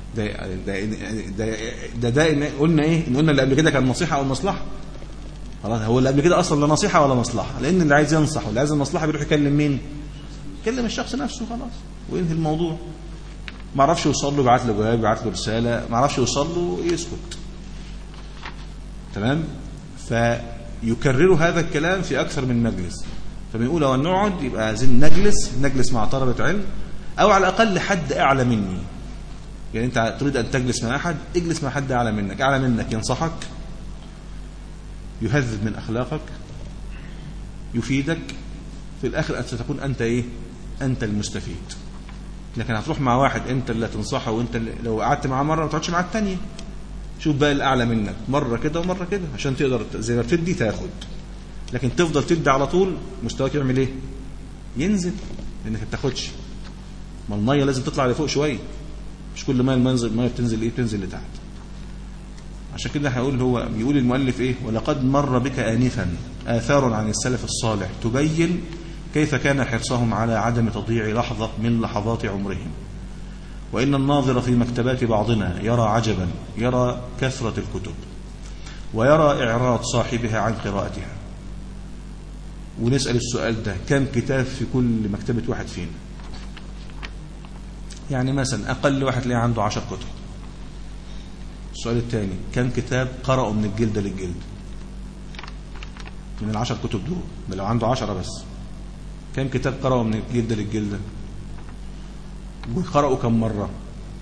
ده قلنا ايه؟ ان قلنا اللي قبل كده كان نصيحة او مصلحة. خلاص، هو اللي قبل كده اصلا لا نصيحة ولا مصلحة، لان اللي عايز ينصح واللي عايز المصلحة بيروح يكلم مين؟ يكلم الشخص نفسه خلاص وينهي الموضوع. ما عرفش يوصل له بعت له جواب، بعت له رسالة، ما عرفش يوصل له يسكت. تمام. فيكرروا هذا الكلام في أكثر من مجلس. فبنقول لو نقعد يبقى عايزين نجلس مع طلبة علم، أو على الأقل حد أعلى مني. يعني أنت تريد أن تجلس مع أحد، اجلس مع حد أعلى منك ينصحك، يهذب من أخلاقك، يفيدك. في الآخر ستكون أنت إيه؟ أنت المستفيد. لكن هتروح مع واحد أنت اللي تنصحه، وأنت اللي لو قعدت معه مرة ما تقعدش مع الثانية، شوف بقى الأعلى منك مرة كده ومرة كده عشان تقدر زي ما بتدي تاخد. لكن تفضل تدي على طول مستواك يعمل ايه؟ ينزل، لأنك ما بتاخدش. ما المية لازم تطلع لفوق شوية، مش كل ما المية بتنزل ايه؟ بتنزل لتحت. عشان كده هقول هو بيقول المؤلف ايه؟ ولقد مر بك آنفا آثار عن السلف الصالح تبين كيف كان حرصهم على عدم تضييع لحظة من لحظات عمرهم. وإن الناظر في مكتبات بعضنا يرى عجبا، يرى كثرة الكتب ويرى إعراض صاحبها عن قراءتها. ونسأل السؤال ده: كم كتاب في كل مكتبة واحد فينا؟ يعني مثلا أقل واحد ليه عنده 10 كتب. السؤال الثاني: كم كتاب قرأوا من الجلدة للجلد من 10 كتب دول؟ ده لو عنده 10 بس. كم كتاب قرأوا من الجلدة للجلدة؟ وقرأوا كم مرة؟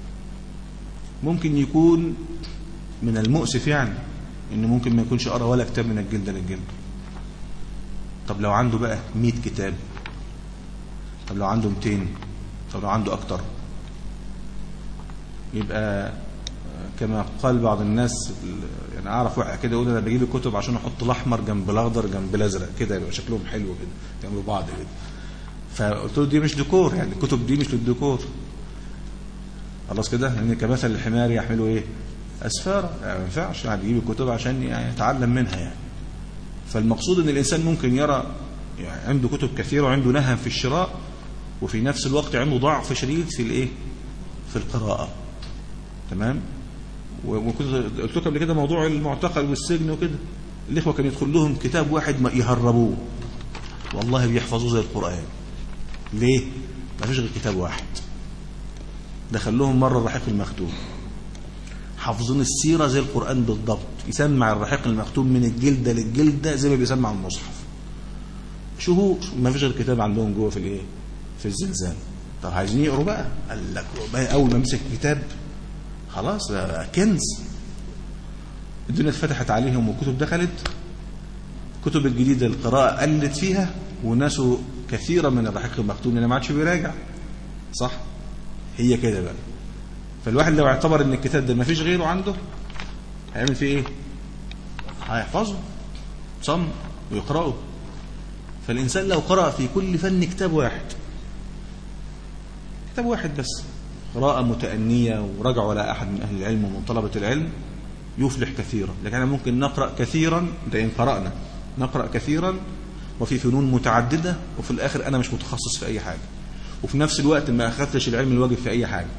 ممكن يكون من المؤسف يعني إنه ممكن ما يكونش قرأ ولا كتاب من الجلدة للجلدة. طب لو عنده بقى 100 كتاب، طب لو عنده 200، طب لو عنده أكتر، يبقى كما قال بعض الناس، يعني أعرف واحد كده يقول أنا بجيب الكتب عشان أحط الأحمر جنب الأخضر جنب الأزرق كده يبقى شكلهم حلو كده جنب بعض كده. فقلت له دي مش ديكور، يعني الكتب دي مش للديكور. خلاص كده، يعني كمثل الحمار يحملوا ايه؟ أسفارا. يعني ما ينفعش يعني يجيب الكتب عشان يعني يتعلم منها يعني. فالمقصود ان الإنسان ممكن يرى يعني عنده كتب كثيرة وعنده نهم في الشراء، وفي نفس الوقت عنده ضعف شديد في الايه؟ في القراءة. تمام. وكنت قلت لكم قبل كده موضوع المعتقل والسجن وكده، الإخوة كان يدخل لهم كتاب واحد ما يهربوه، والله بيحفظوه زي القرآن. ليه؟ ما فيش غير كتاب واحد. دخلهم مرة الرحيق المختوم، حافظين السيرة زي القرآن بالضبط، يسمع الرحيق المختوم من الجلدة للجلدة زي ما بيسمع المصحف. شهور ما فيش غير كتاب عندهم جوه في الايه؟ في الزنزان. طب عايزين يقروا بقى، قال لك اول ما مسك الكتاب خلاص كنز. الدنيا اتفتحت عليهم والكتب دخلت. الكتب الجديدة القراءة قلت فيها، وناس كثيرة من الرحيق المختوم لأنه ما عادش بيراجع. صح؟ هي كده بقى. فالواحد لو اعتبر ان الكتاب ده ما فيش غيره عنده، هيعمل فيه ايه؟ هيحفظه صم ويقرأه. فالإنسان لو قرأ في كل فن كتاب واحد، كتاب واحد بس، قراءة متأنية ورجع على أحد من أهل العلم ومن طلبة العلم، يفلح كثيرا. لكن ممكن نقرأ كثيرا، ده إن قرأنا نقرأ كثيرا وفي فنون متعددة، وفي الآخر أنا مش متخصص في أي حاجة، وفي نفس الوقت ما أخذتش العلم الواجب في أي حاجة.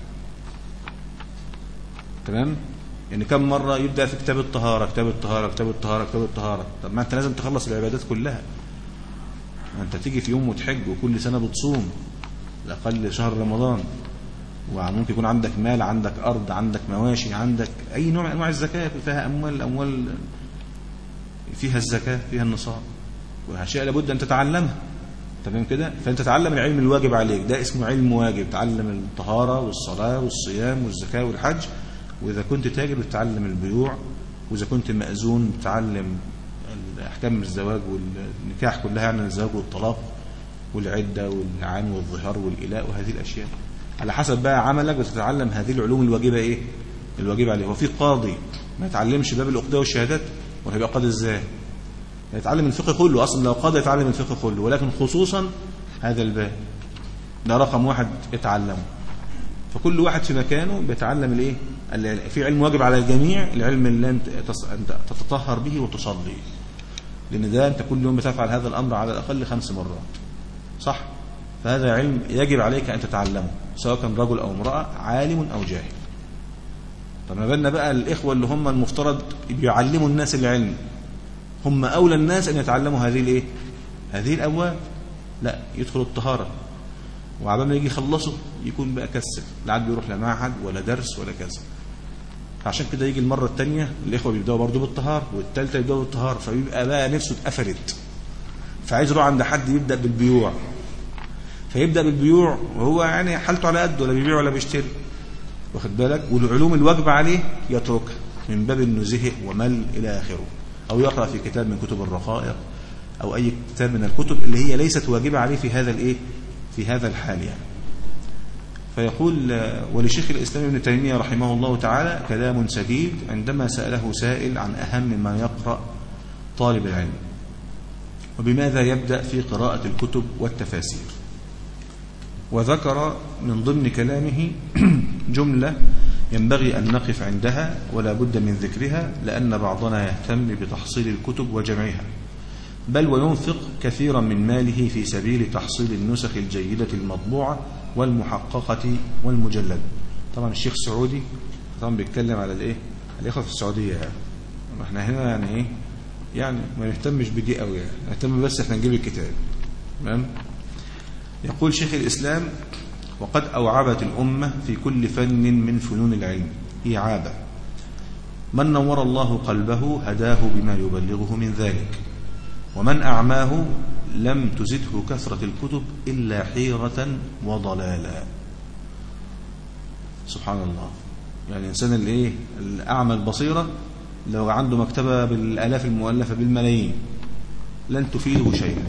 تمام؟ يعني كم مرة يبدأ في كتاب الطهارة، كتاب الطهارة، كتاب الطهارة، كتاب الطهارة. طب ما أنت لازم تخلص العبادات كلها. أنت تيجي في يوم وتحج، وكل سنة بتصوم الأقل شهر رمضان، وممكن يكون عندك مال، عندك أرض، عندك مواشي، عندك أي نوع من أنواع الزكاة فيها أموال فيها الزكاة، فيها النصاب، وأشياء لابد أن تتعلمها. تمام كده؟ فأنت تتعلم العلم الواجب عليك، ده اسمه علم واجب. تعلم الطهارة والصلاة والصيام والزكاة والحج، وإذا كنت تاجر بتتعلم البيوع، وإذا كنت مأذون بتتعلم أحكام الزواج والنكاح كلها، يعني الزواج والطلاق والعدة والعان والظهار والإلاء وهذه الأشياء. على حسب بقى عملك بتتعلم هذه العلوم الواجبة إيه؟ الواجبة عليه. وفي قاضي ما يتعلمش باب العقدة والشهادات، وهيبقى قاضي إزاي؟ يتعلم الفقه كله. أصلا لو قاضي يتعلم الفقه كله، ولكن خصوصا هذا الباب ده رقم واحد يتعلمه. فكل واحد في مكانه بيتعلم الايه؟ في علم واجب على الجميع، العلم اللي انت تتطهر به وتصلي، لان ده انت كل يوم بتفعل هذا الامر على الاقل 5 مرات. صح؟ فهذا علم يجب عليك ان تتعلمه، سواء كان رجل او امرأة، عالم او جاهل. طب ما بالنا بقى الاخوة اللي هم المفترض بيعلموا الناس العلم، هم اولى الناس ان يتعلموا هذه الايه؟ هذه الابواب. لا، يدخلوا الطهارة، وعبال ما يجي يخلصوا يكون بقى كسل، لا عاد بيروح لا معهد ولا درس ولا كذا. عشان كده يجي المرة الثانية الإخوة بيبدأوا برضو بالطهارة، والثالثة يبدأوا بالطهارة، فبيبقى بقى نفسه اتقفلت، فعايز يروح عند حد يبدأ بالبيوع، فيبدأ بالبيوع وهو يعني حالته على قده، ولا بيبيع ولا بيشتري، واخد بالك؟ والعلوم الواجبة عليه يتركها من باب انه زهق ومل إلى آخره، أو يقرأ في كتاب من كتب الرقائق، أو أي كتاب من الكتب اللي هي ليست واجبة عليه في هذا الإيه؟ في هذا الحال يعني. فيقول: ولشيخ الإسلام ابن تيمية رحمه الله تعالى كلام سديد عندما سأله سائل عن أهم ما يقرأ طالب العلم، وبماذا يبدأ في قراءة الكتب والتفاسير. وذكر من ضمن كلامه جملة ينبغي أن نقف عندها ولا بد من ذكرها، لأن بعضنا يهتم بتحصيل الكتب وجمعها، بل وينفق كثيرا من ماله في سبيل تحصيل النسخ الجيدة المطبوعة والمحققة والمجلدة. طبعا الشيخ سعودي طبعا بيتكلم على الايه، الإخوة في السعودية يعني. احنا هنا يعني ايه، يعني ما نهتمش بدي قوي، يعني نهتم بس احنا نجيب الكتاب. تمام. يقول شيخ الإسلام: وقد أوعبت الأمة في كل فن من فنون العلم إيعابا، من نور الله قلبه هداه بما يبلغه من ذلك، ومن أعماه لم تزده كثرة الكتب إلا حيرة وضلالا. سبحان الله. يعني الإنسان اللي الأعمى البصيرة لو عنده مكتبة بالآلاف المؤلفة بالملايين لن تفيده شيئا.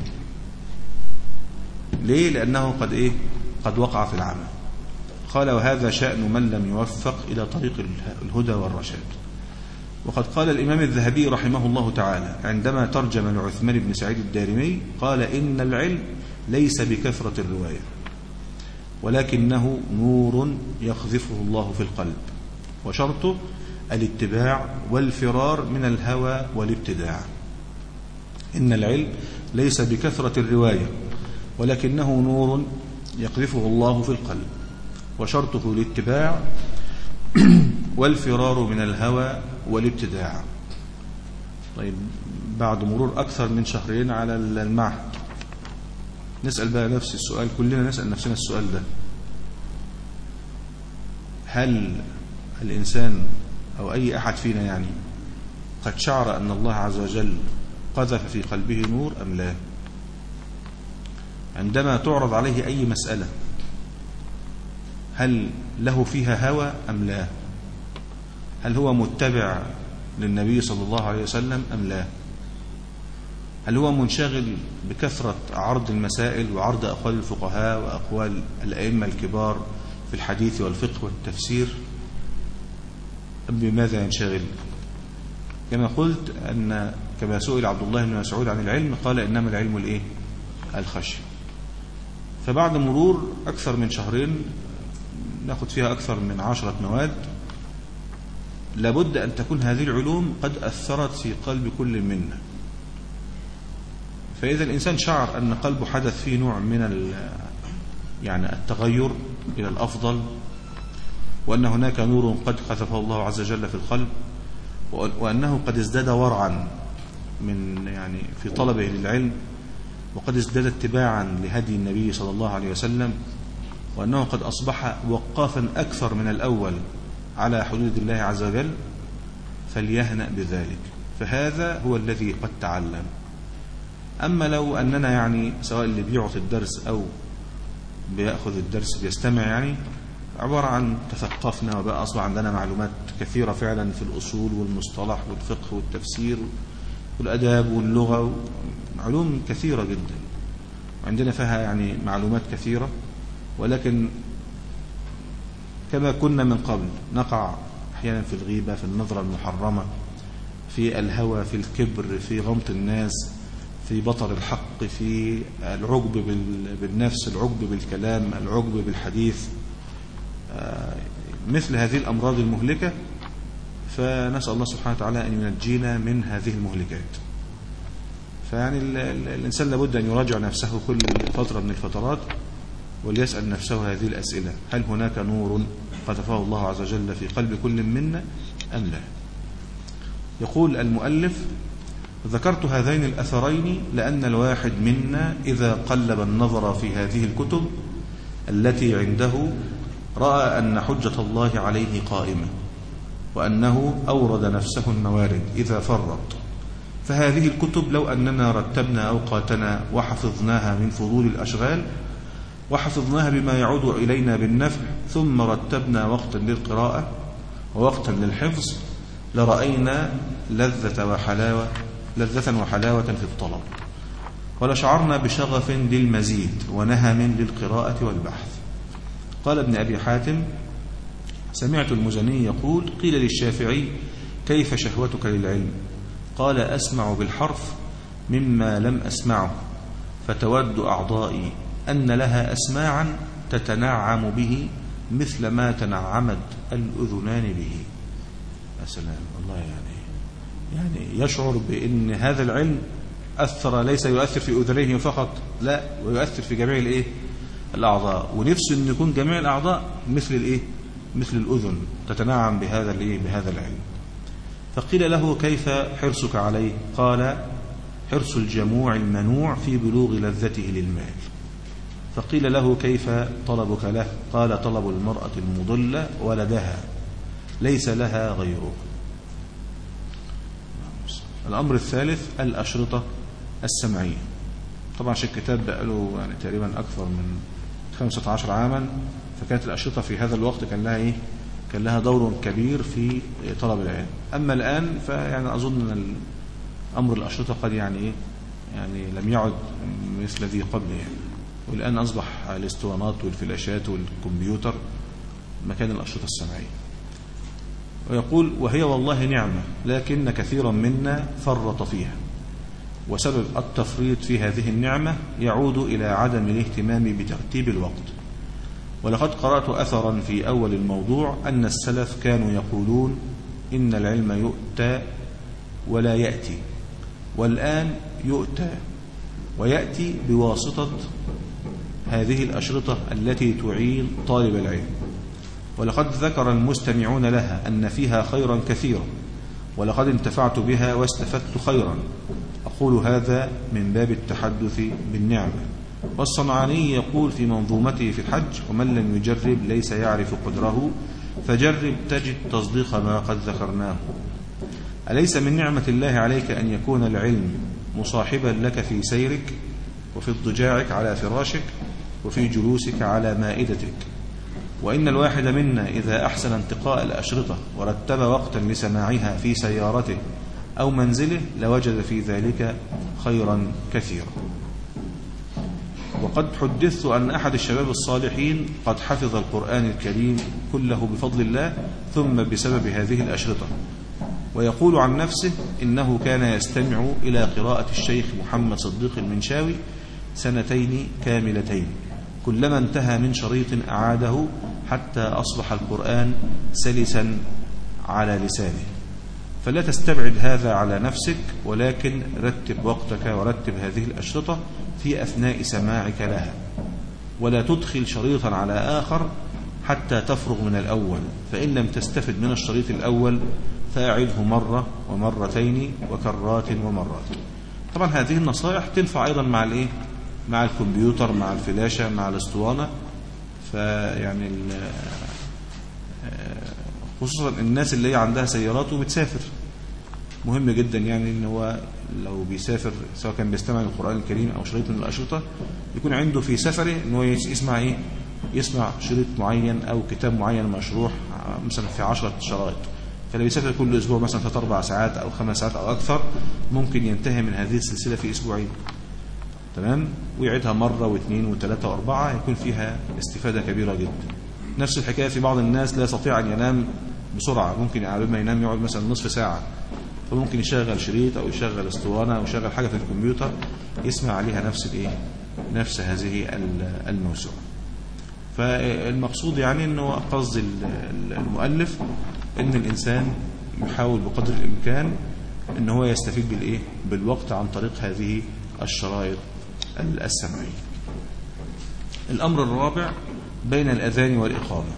ليه؟ لأنه قد وقع في العمى. قال: وهذا شأن من لم يوفق إلى طريق الهدى والرشاد. وقد قال الإمام الذهبي رحمه الله تعالى عندما ترجم لعثمان بن سعيد الدارمي، قال: إن العلم ليس بكثرة الرواية، ولكنه نور يقذفه الله في القلب، وشرطه الاتباع والفرار من الهوى والابتداع. إن العلم ليس بكثرة الرواية، ولكنه نور يقذفه الله في القلب، وشرطه الاتباع والفرار من الهوى والابتداع. طيب، بعد مرور أكثر من شهرين على المعهد نسأل بقى نفس السؤال، كلنا نسأل نفسنا السؤال ده: هل الإنسان أو أي أحد فينا يعني قد شعر أن الله عز وجل قذف في قلبه نور أم لا؟ عندما تعرض عليه أي مسألة هل له فيها هوى أم لا؟ هل هو متبع للنبي صلى الله عليه وسلم أم لا؟ هل هو منشغل بكثرة عرض المسائل وعرض أقوال الفقهاء وأقوال الأئمة الكبار في الحديث والفقه والتفسير، أم بماذا ينشغل؟ كما قلت أن كما سئل عبد الله بن مسعود عن العلم قال: إنما العلم الخشية. فبعد مرور أكثر من شهرين نأخذ فيها أكثر من 10 مواد، لابد أن تكون هذه العلوم قد أثرت في قلب كل منا. فإذا الإنسان شعر أن قلبه حدث فيه نوع من يعني التغير إلى الأفضل، وأن هناك نور قد قذفه الله عز وجل في القلب، وأنه قد ازداد ورعا من يعني في طلبه للعلم، وقد ازداد اتباعا لهدي النبي صلى الله عليه وسلم، وأنه قد أصبح وقافا أكثر من الأول على حدود الله عز وجل، فليهنأ بذلك، فهذا هو الذي قد تعلم. أما لو أننا يعني سواء اللي بيعطي الدرس أو بيأخذ الدرس بيستمع يعني عبارة عن تثقفنا وبقى أصبح عندنا معلومات كثيرة فعلا في الأصول والمصطلح والفقه والتفسير والأداب واللغة، علوم كثيرة جدا عندنا فيها يعني معلومات كثيرة، ولكن كما كنا من قبل نقع أحيانا في الغيبة، في النظرة المحرمة، في الهوى، في الكبر، في غمط الناس، في بطر الحق، في العجب بالنفس، العجب بالكلام، العجب بالحديث، مثل هذه الأمراض المهلكة. فنسأل الله سبحانه وتعالى أن ينجينا من هذه المهلكات. فيعني الإنسان لابد أن يراجع نفسه كل فترة من الفترات وليسأل نفسه هذه الأسئلة: هل هناك نور قذفه الله عز وجل في قلب كل منا أم لا؟ يقول المؤلف: ذكرت هذين الأثرين لأن الواحد منا إذا قلب النظر في هذه الكتب التي عنده رأى أن حجة الله عليه قائمة، وأنه أورد نفسه الموارد إذا فرط. فهذه الكتب لو أننا رتبنا أوقاتنا وحفظناها من فضول الأشغال، وحفظناها بما يعود إلينا بالنفع، ثم رتبنا وقتا للقراءة ووقتا للحفظ، لرأينا لذة وحلاوة في الطلب، ولشعرنا بشغف للمزيد ونهم للقراءة والبحث. قال ابن أبي حاتم: سمعت المزني يقول: قيل للشافعي: كيف شهوتك للعلم؟ قال: أسمع بالحرف مما لم أسمعه، فتود أعضائي أن لها أسماعا تتنعم به مثل ما تنعمت الأذنان به. السلام والله، يعني يشعر بأن هذا العلم أثر، ليس يؤثر في أذنيه فقط، لا، ويؤثر في جميع الأعضاء، ونفسه أن يكون جميع الأعضاء مثل مثل الأذن تتنعم بهذا العلم. فقيل له: كيف حرصك عليه؟ قال: حرص الجموع المنوع في بلوغ لذته للمال. فقيل له: كيف طلبك له؟ قال: طلب المرأة المضلة ولدها ليس لها غيره. الأمر الثالث: الأشرطة السمعية. طبعا الكتاب بقى له يعني تقريبا أكثر من 15 عاما، فكانت الأشرطة في هذا الوقت كان لها دور كبير في طلب العلم. أما الآن فيعني أظن أن أمر الأشرطة قد يعني لم يعد مثل ذي قبل والآن أصبح الاسطوانات والفلاشات والكمبيوتر مكان الأشرطة السمعية. ويقول: وهي والله نعمة، لكن كثيرا منا فرط فيها، وسبب التفريط في هذه النعمة يعود إلى عدم الاهتمام بترتيب الوقت. ولقد قرأت أثرا في أول الموضوع أن السلف كانوا يقولون: إن العلم يؤتى ولا يأتي، والآن يؤتى ويأتي بواسطة هذه الأشرطة التي تعين طالب العلم. ولقد ذكر المستمعون لها أن فيها خيرا كثيرا، ولقد انتفعت بها واستفدت خيرا. أقول هذا من باب التحدث بالنعمة. والصنعاني يقول في منظومته في الحج: ومن لم يجرب ليس يعرف قدره، فجرب تجد تصديق ما قد ذكرناه. أليس من نعمة الله عليك أن يكون العلم مصاحبا لك في سيرك، وفي اضطجاعك على فراشك، وفي جلوسك على مائدتك؟ وإن الواحد منا إذا أحسن انتقاء الأشرطة ورتب وقتا لسماعها في سيارته أو منزله لوجد في ذلك خيرا كثيرا. وقد حدثت أن أحد الشباب الصالحين قد حفظ القرآن الكريم كله بفضل الله ثم بسبب هذه الأشرطة. ويقول عن نفسه إنه كان يستمع إلى قراءة الشيخ محمد صديق المنشاوي 2 كاملتين، كلما انتهى من شريط أعاده حتى أصبح القرآن سلسا على لسانه. فلا تستبعد هذا على نفسك، ولكن رتب وقتك ورتب هذه الأشرطة في أثناء سماعك لها، ولا تدخل شريطا على آخر حتى تفرغ من الأول، فإن لم تستفد من الشريط الأول فأعده مرة ومرتين وكرات ومرات. طبعا هذه النصائح تنفع أيضا مع الكمبيوتر، مع الفلاشة، مع الاسطوانة. فيعني خصوصا الناس اللي عندها سيارات وبتسافر، مهم جدا يعني ان هو لو بيسافر سواء كان بيستمع للقرآن الكريم او شريط من الأشرطة يكون عنده في سفره ان هو يسمع شريط معين او كتاب معين مشروح مثلا في 10 شرائط. فلو يسافر كل اسبوع مثلا 3-4 ساعات او 5 ساعات او اكثر، ممكن ينتهي من هذه السلسلة في اسبوعين، تمام، ويعيدها مرة واثنين وثلاثة واربعة، يكون فيها استفادة كبيرة جدا. نفس الحكاية في بعض الناس لا يستطيع أن ينام بسرعة، ممكن قبل ما ينام يقعد مثلا نصف ساعة، فممكن يشغل شريط أو يشغل اسطوانة أو يشغل حاجة في الكمبيوتر يسمع عليها نفس هذه الموسوعة. فالمقصود يعني أنه قصد المؤلف أن الإنسان يحاول بقدر الإمكان أنه هو يستفيد بالوقت عن طريق هذه الشرائط السمعية. الأمر الرابع: بين الأذان والإقامة.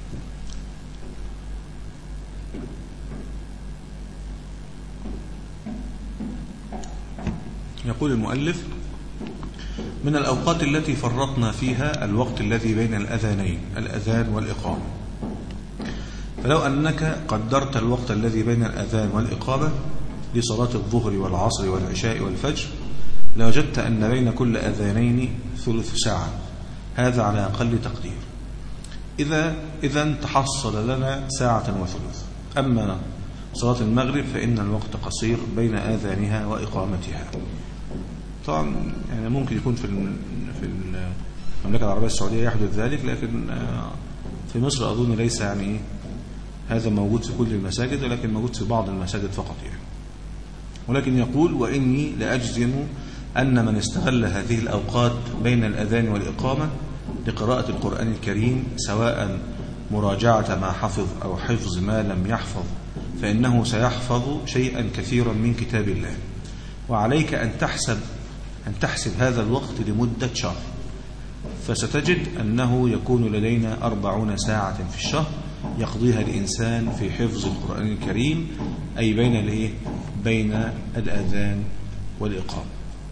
يقول المؤلف: من الأوقات التي فرطنا فيها الوقت الذي بين الأذانين، الأذان والإقامة. فلو أنك قدرت الوقت الذي بين الأذان والإقامة لصلاة الظهر والعصر والعشاء والفجر لوجدت أن بين كل أذانين ثلث ساعة، هذا على أقل تقدير. إذا تحصل لنا 1 ساعة وثلث. أما صلاة المغرب فإن الوقت قصير بين آذانها وإقامتها. طبعا يعني ممكن يكون المملكة العربية السعودية يحدث ذلك، لكن في مصر أظن ليس يعني هذا موجود في كل المساجد، ولكن موجود في بعض المساجد فقط يعني. ولكن يقول: وإني لأجزم أن من استغل هذه الأوقات بين الأذان والإقامة لقراءة القرآن الكريم، سواء مراجعة ما حفظ أو حفظ ما لم يحفظ، فإنه سيحفظ شيئا كثيرا من كتاب الله. وعليك أن تحسب هذا الوقت لمدة شهر، فستجد أنه يكون لدينا 40 ساعة في الشهر يقضيها الإنسان في حفظ القرآن الكريم، أي بين الأذان والإقامة.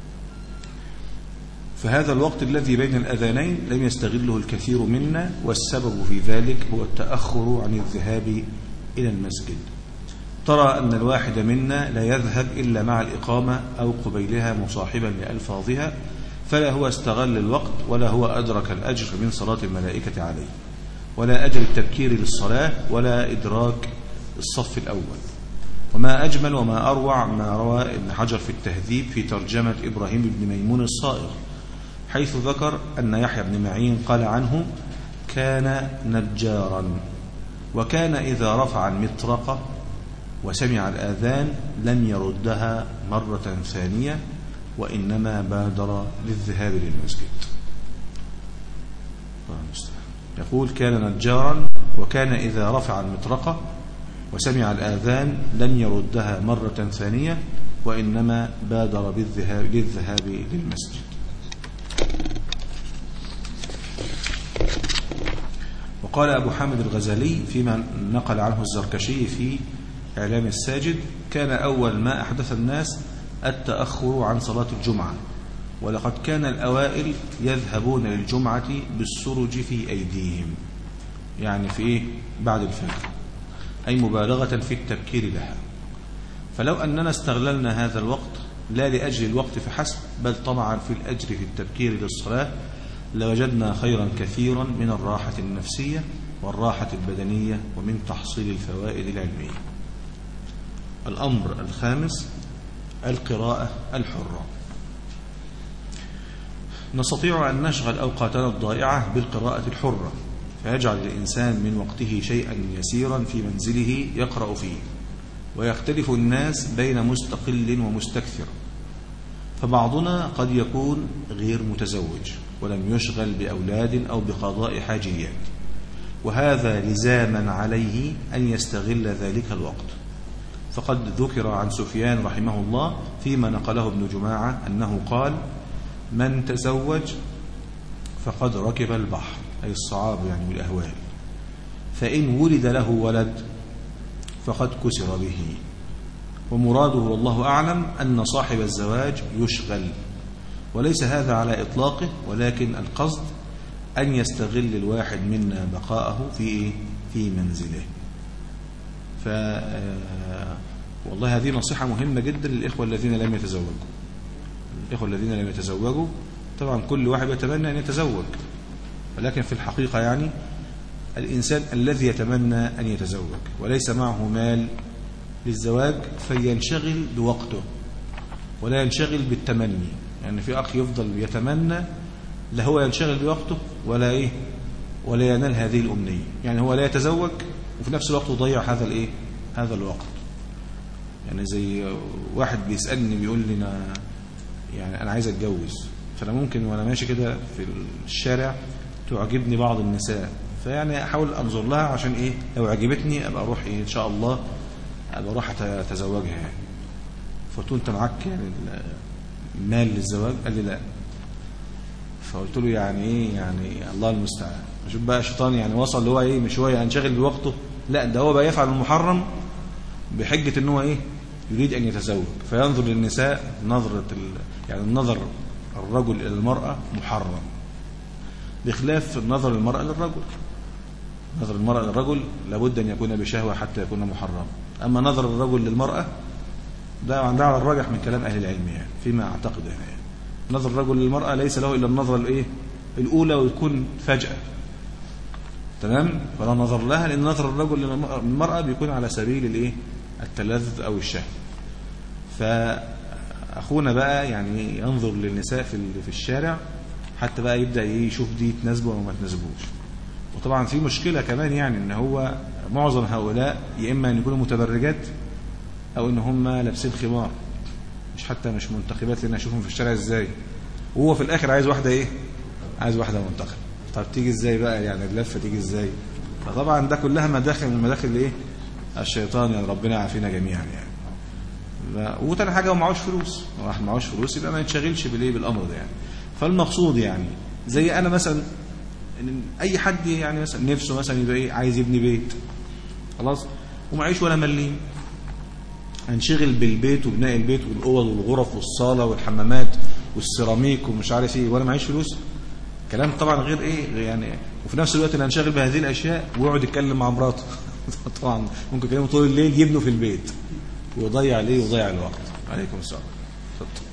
فهذا الوقت الذي بين الأذانين لم يستغله الكثير منا، والسبب في ذلك هو التأخر عن الذهاب إلى المسجد. ترى أن الواحد منا لا يذهب إلا مع الإقامة أو قبيلها مصاحبا لألفاظها، فلا هو استغل الوقت ولا هو أدرك الأجر من صلاة الملائكة عليه، ولا أجر التبكير للصلاة، ولا إدراك الصف الأول. وما أجمل وما أروع ما روى ابن حجر في التهذيب في ترجمة إبراهيم بن ميمون الصائغ، حيث ذكر أن يحيى بن معين قال عنه: كان نجارا، وكان إذا رفع المطرقة وسمع الآذان لم يردها مرة ثانية، وإنما بادر للذهاب للمسجد. يقول: كان نجارا، وكان إذا رفع المطرقة وسمع الآذان لم يردها مرة ثانية، وإنما بادر للذهاب للمسجد. وقال أبو حامد الغزالي فيما نقل عنه الزركشي في إعلام الساجد: كان أول ما أحدث الناس التأخر عن صلاة الجمعة، ولقد كان الأوائل يذهبون للجمعة بالسرج في أيديهم، يعني في بعد الفجر، أي مبالغة في التبكير لها. فلو أننا استغللنا هذا الوقت لا لأجل الوقت فحسب، بل طمعا في الأجر في التبكير للصلاة، لوجدنا خيرا كثيرا من الراحة النفسية والراحة البدنية ومن تحصيل الفوائد العلمية. الأمر الخامس: القراءة الحرة. نستطيع أن نشغل أوقاتنا الضائعة بالقراءة الحرة، فيجعل الإنسان من وقته شيئا يسيرا في منزله يقرأ فيه. ويختلف الناس بين مستقل ومستكثر، فبعضنا قد يكون غير متزوج ولم يشغل بأولاد أو بقضاء حاجيات، وهذا لزاما عليه أن يستغل ذلك الوقت. فقد ذكر عن سفيان رحمه الله فيما نقله ابن جماعة أنه قال: من تزوج فقد ركب البحر، أي الصعاب يعني والأهوال، فإن ولد له ولد فقد كسر به. ومراده والله أعلم أن صاحب الزواج يشغل، وليس هذا على إطلاقه، ولكن القصد أن يستغل الواحد منا بقاءه في منزله. والله هذه نصيحة مهمة جدا للإخوة الذين لم يتزوجوا. الإخوة الذين لم يتزوجوا، طبعا كل واحد يتمنى أن يتزوج، ولكن في الحقيقة يعني الإنسان الذي يتمنى أن يتزوج وليس معه مال للزواج فينشغل بوقته ولا ينشغل بالتمني. يعني في أخ يفضل يتمنى، لا هو ينشغل بوقته ولا ينال هذه الأمنية. يعني هو لا يتزوج وفي نفس الوقت يضيع هذا الوقت. يعني زي واحد بيسألني بيقول لي يعني أنا عايز أتجوز، فأنا ممكن وأنا ماشي كده في الشارع تعجبني بعض النساء، فيعني أحاول أنظر لها عشان لو عجبتني أبقى أروح إن شاء الله أبقى أروح أتزوجها يعني. فقلت له: أنت معاك يعني مال للزواج؟ قال لي: لا. فقلت له: يعني يعني الله المستعان. شوف بقى الشيطان يعني وصل اللي هو مش هو ينشغل بوقته، لا ده هو بقى يفعل المحرم بحجة ان هو يريد ان يتزوج، فينظر للنساء نظرة يعني النظر الرجل الى المرأة محرم، بخلاف النظر المرأة للرجل. نظر المرأة للرجل لابد ان يكون بشهوة حتى يكون محرم. اما نظر الرجل للمرأة ده على الراجح من كلام اهل العلم يعني فيما اعتقد يعني. نظر الرجل للمرأة ليس له الا النظرة الاولى ويكون فجأة، تمام؟ فلا نظر لها، لأن نظر الرجل للمرأة بيكون على سبيل التلذذ أو الشهوة. فأخونا بقى يعني ينظر للنساء في الشارع حتى بقى يبدأ يشوف دي تناسبه أو ما تناسبوش. وطبعا في مشكلة كمان يعني ان هو معظم هؤلاء يا إما أن يكونوا متبرجات أو إن هم لابسين خمار، مش منتخبات، لأن أشوفهم في الشارع إزاي، وهو في الآخر عايز واحدة إيه؟ عايز واحدة منتخب. طب تيجي إزاي بقى يعني اللفة تيجي إزاي؟ فطبعا ده كلها مداخل من مداخل إيه؟ الشيطان، يعني ربنا يعافينا جميعا يعني. وتاني حاجة هو معهوش فلوس، واحد معهوش فلوس يبقى ما يتشغلش بالأمر ده يعني. فالمقصود يعني زي أنا مثلا أي حد يعني مثلا نفسه مثلا يبقى إيه؟ عايز يبني بيت، خلاص، ومعيش ولا مليم، هنشغل بالبيت وبناء البيت والأوض والغرف والصالة والحمامات والسيراميك ومش عارف ايه، ولا معيش فلوس. كلام طبعا غير ايه يعني. وفي نفس الوقت اللي هنشغل بهذه الاشياء ويقعد يتكلم مع مراته طبعا ممكن يكلموا طول الليل يبنوا في البيت ويضيع عليه ويضيع الوقت. عليكم السلام. اتفضل.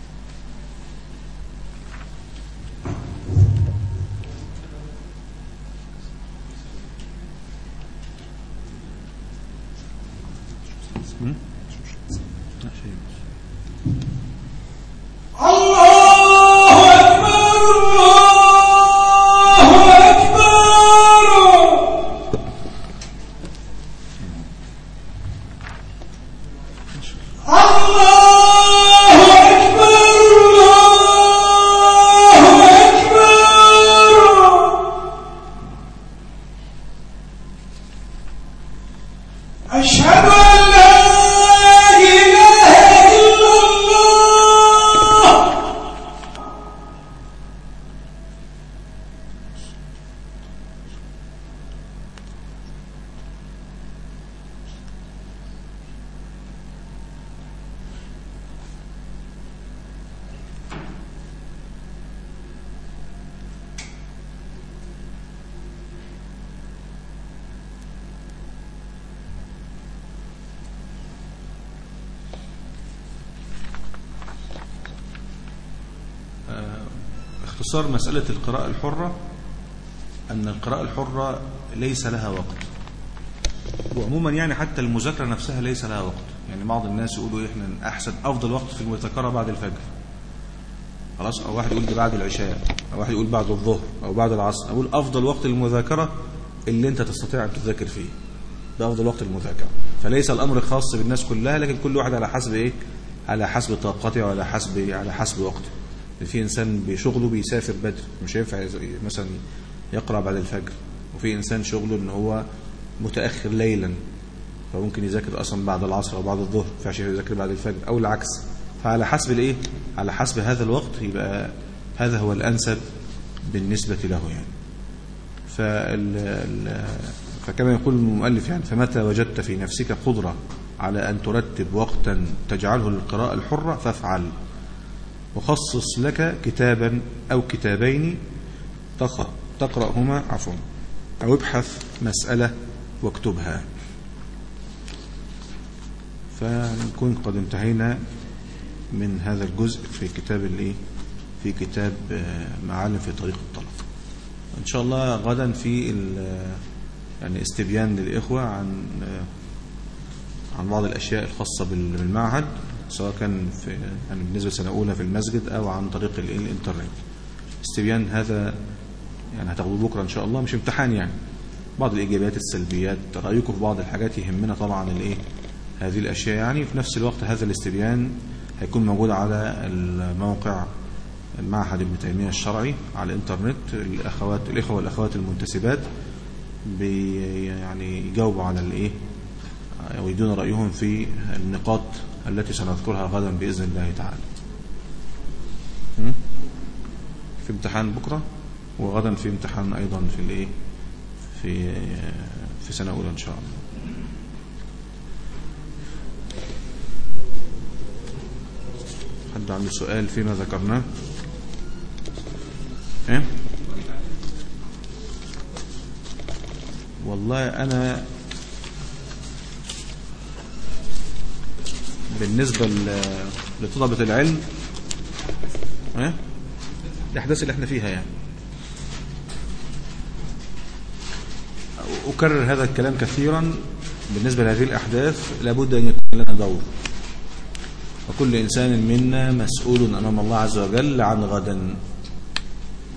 اختصار مسألة القراءة الحرة أن القراءة الحرة ليس لها وقت، وعموما يعني حتى المذاكرة نفسها ليس لها وقت. يعني بعض الناس يقولوا إحنا أحسن أفضل وقت في المذاكرة بعد الفجر، خلاص، أو واحد يقول بعد العشاء، أو واحد يقول بعد الظهر أو بعد العصر. أقول أفضل وقت للمذاكرة اللي أنت تستطيع أن تذاكر فيه، ده أفضل وقت للمذاكرة. فليس الأمر خاص بالناس كلها، لكن كل واحد على حسب إيه؟ على حسب طاقته وعلى حسب وقته. في إنسان بشغله بيسافر بدري مش هينفع مثلا يقرأ بعد الفجر، وفي إنسان شغله إن هو متأخر ليلا فممكن يذاكر أصلا بعد العصر أو بعد الظهر، فعشان يذاكر بعد الفجر أو العكس. فعلى حسب الإيه؟ على حسب هذا الوقت يبقى هذا هو الأنسب بالنسبة له يعني. فكما يقول المؤلف يعني فمتى وجدت في نفسك قدرة على أن ترتب وقتا تجعله للقراءة الحرة فافعل، وخصص لك كتابا أو كتابين تقرأهما أو ابحث مسألة واكتبها. فنكون قد انتهينا من هذا الجزء في كتاب معالم في طريق الطلب. إن شاء الله غدا في يعني استبيان للإخوة عن بعض الأشياء الخاصة بالمعهد، سواء كان يعني بالنسبة لسنة أولى في المسجد أو عن طريق الإنترنت. استبيان هذا يعني هتاخدوه بكرة إن شاء الله، مش امتحان يعني، بعض الإيجابيات السلبيات، رأيكم في بعض الحاجات يهمنا طبعا هذه الأشياء يعني. في نفس الوقت هذا الاستبيان هيكون موجود على الموقع المعهد ابن تيمية الشرعي على الإنترنت. الإخوة والأخوات المنتسبات يعني يجاوبوا على ويدون رأيهم في النقاط التي سنذكرها غدا بإذن الله تعالى. في امتحان بكرة، وغدا في امتحان أيضا في سنة أولى إن شاء الله. حد عنده سؤال فيما ذكرناه؟ والله أنا بالنسبة لطلبة العلم الأحداث اللي احنا فيها يعني أكرر هذا الكلام كثيرا. بالنسبة لهذه الأحداث لابد أن يكون لنا دور، وكل إنسان منا مسؤول أمام الله عز وجل عن غدا.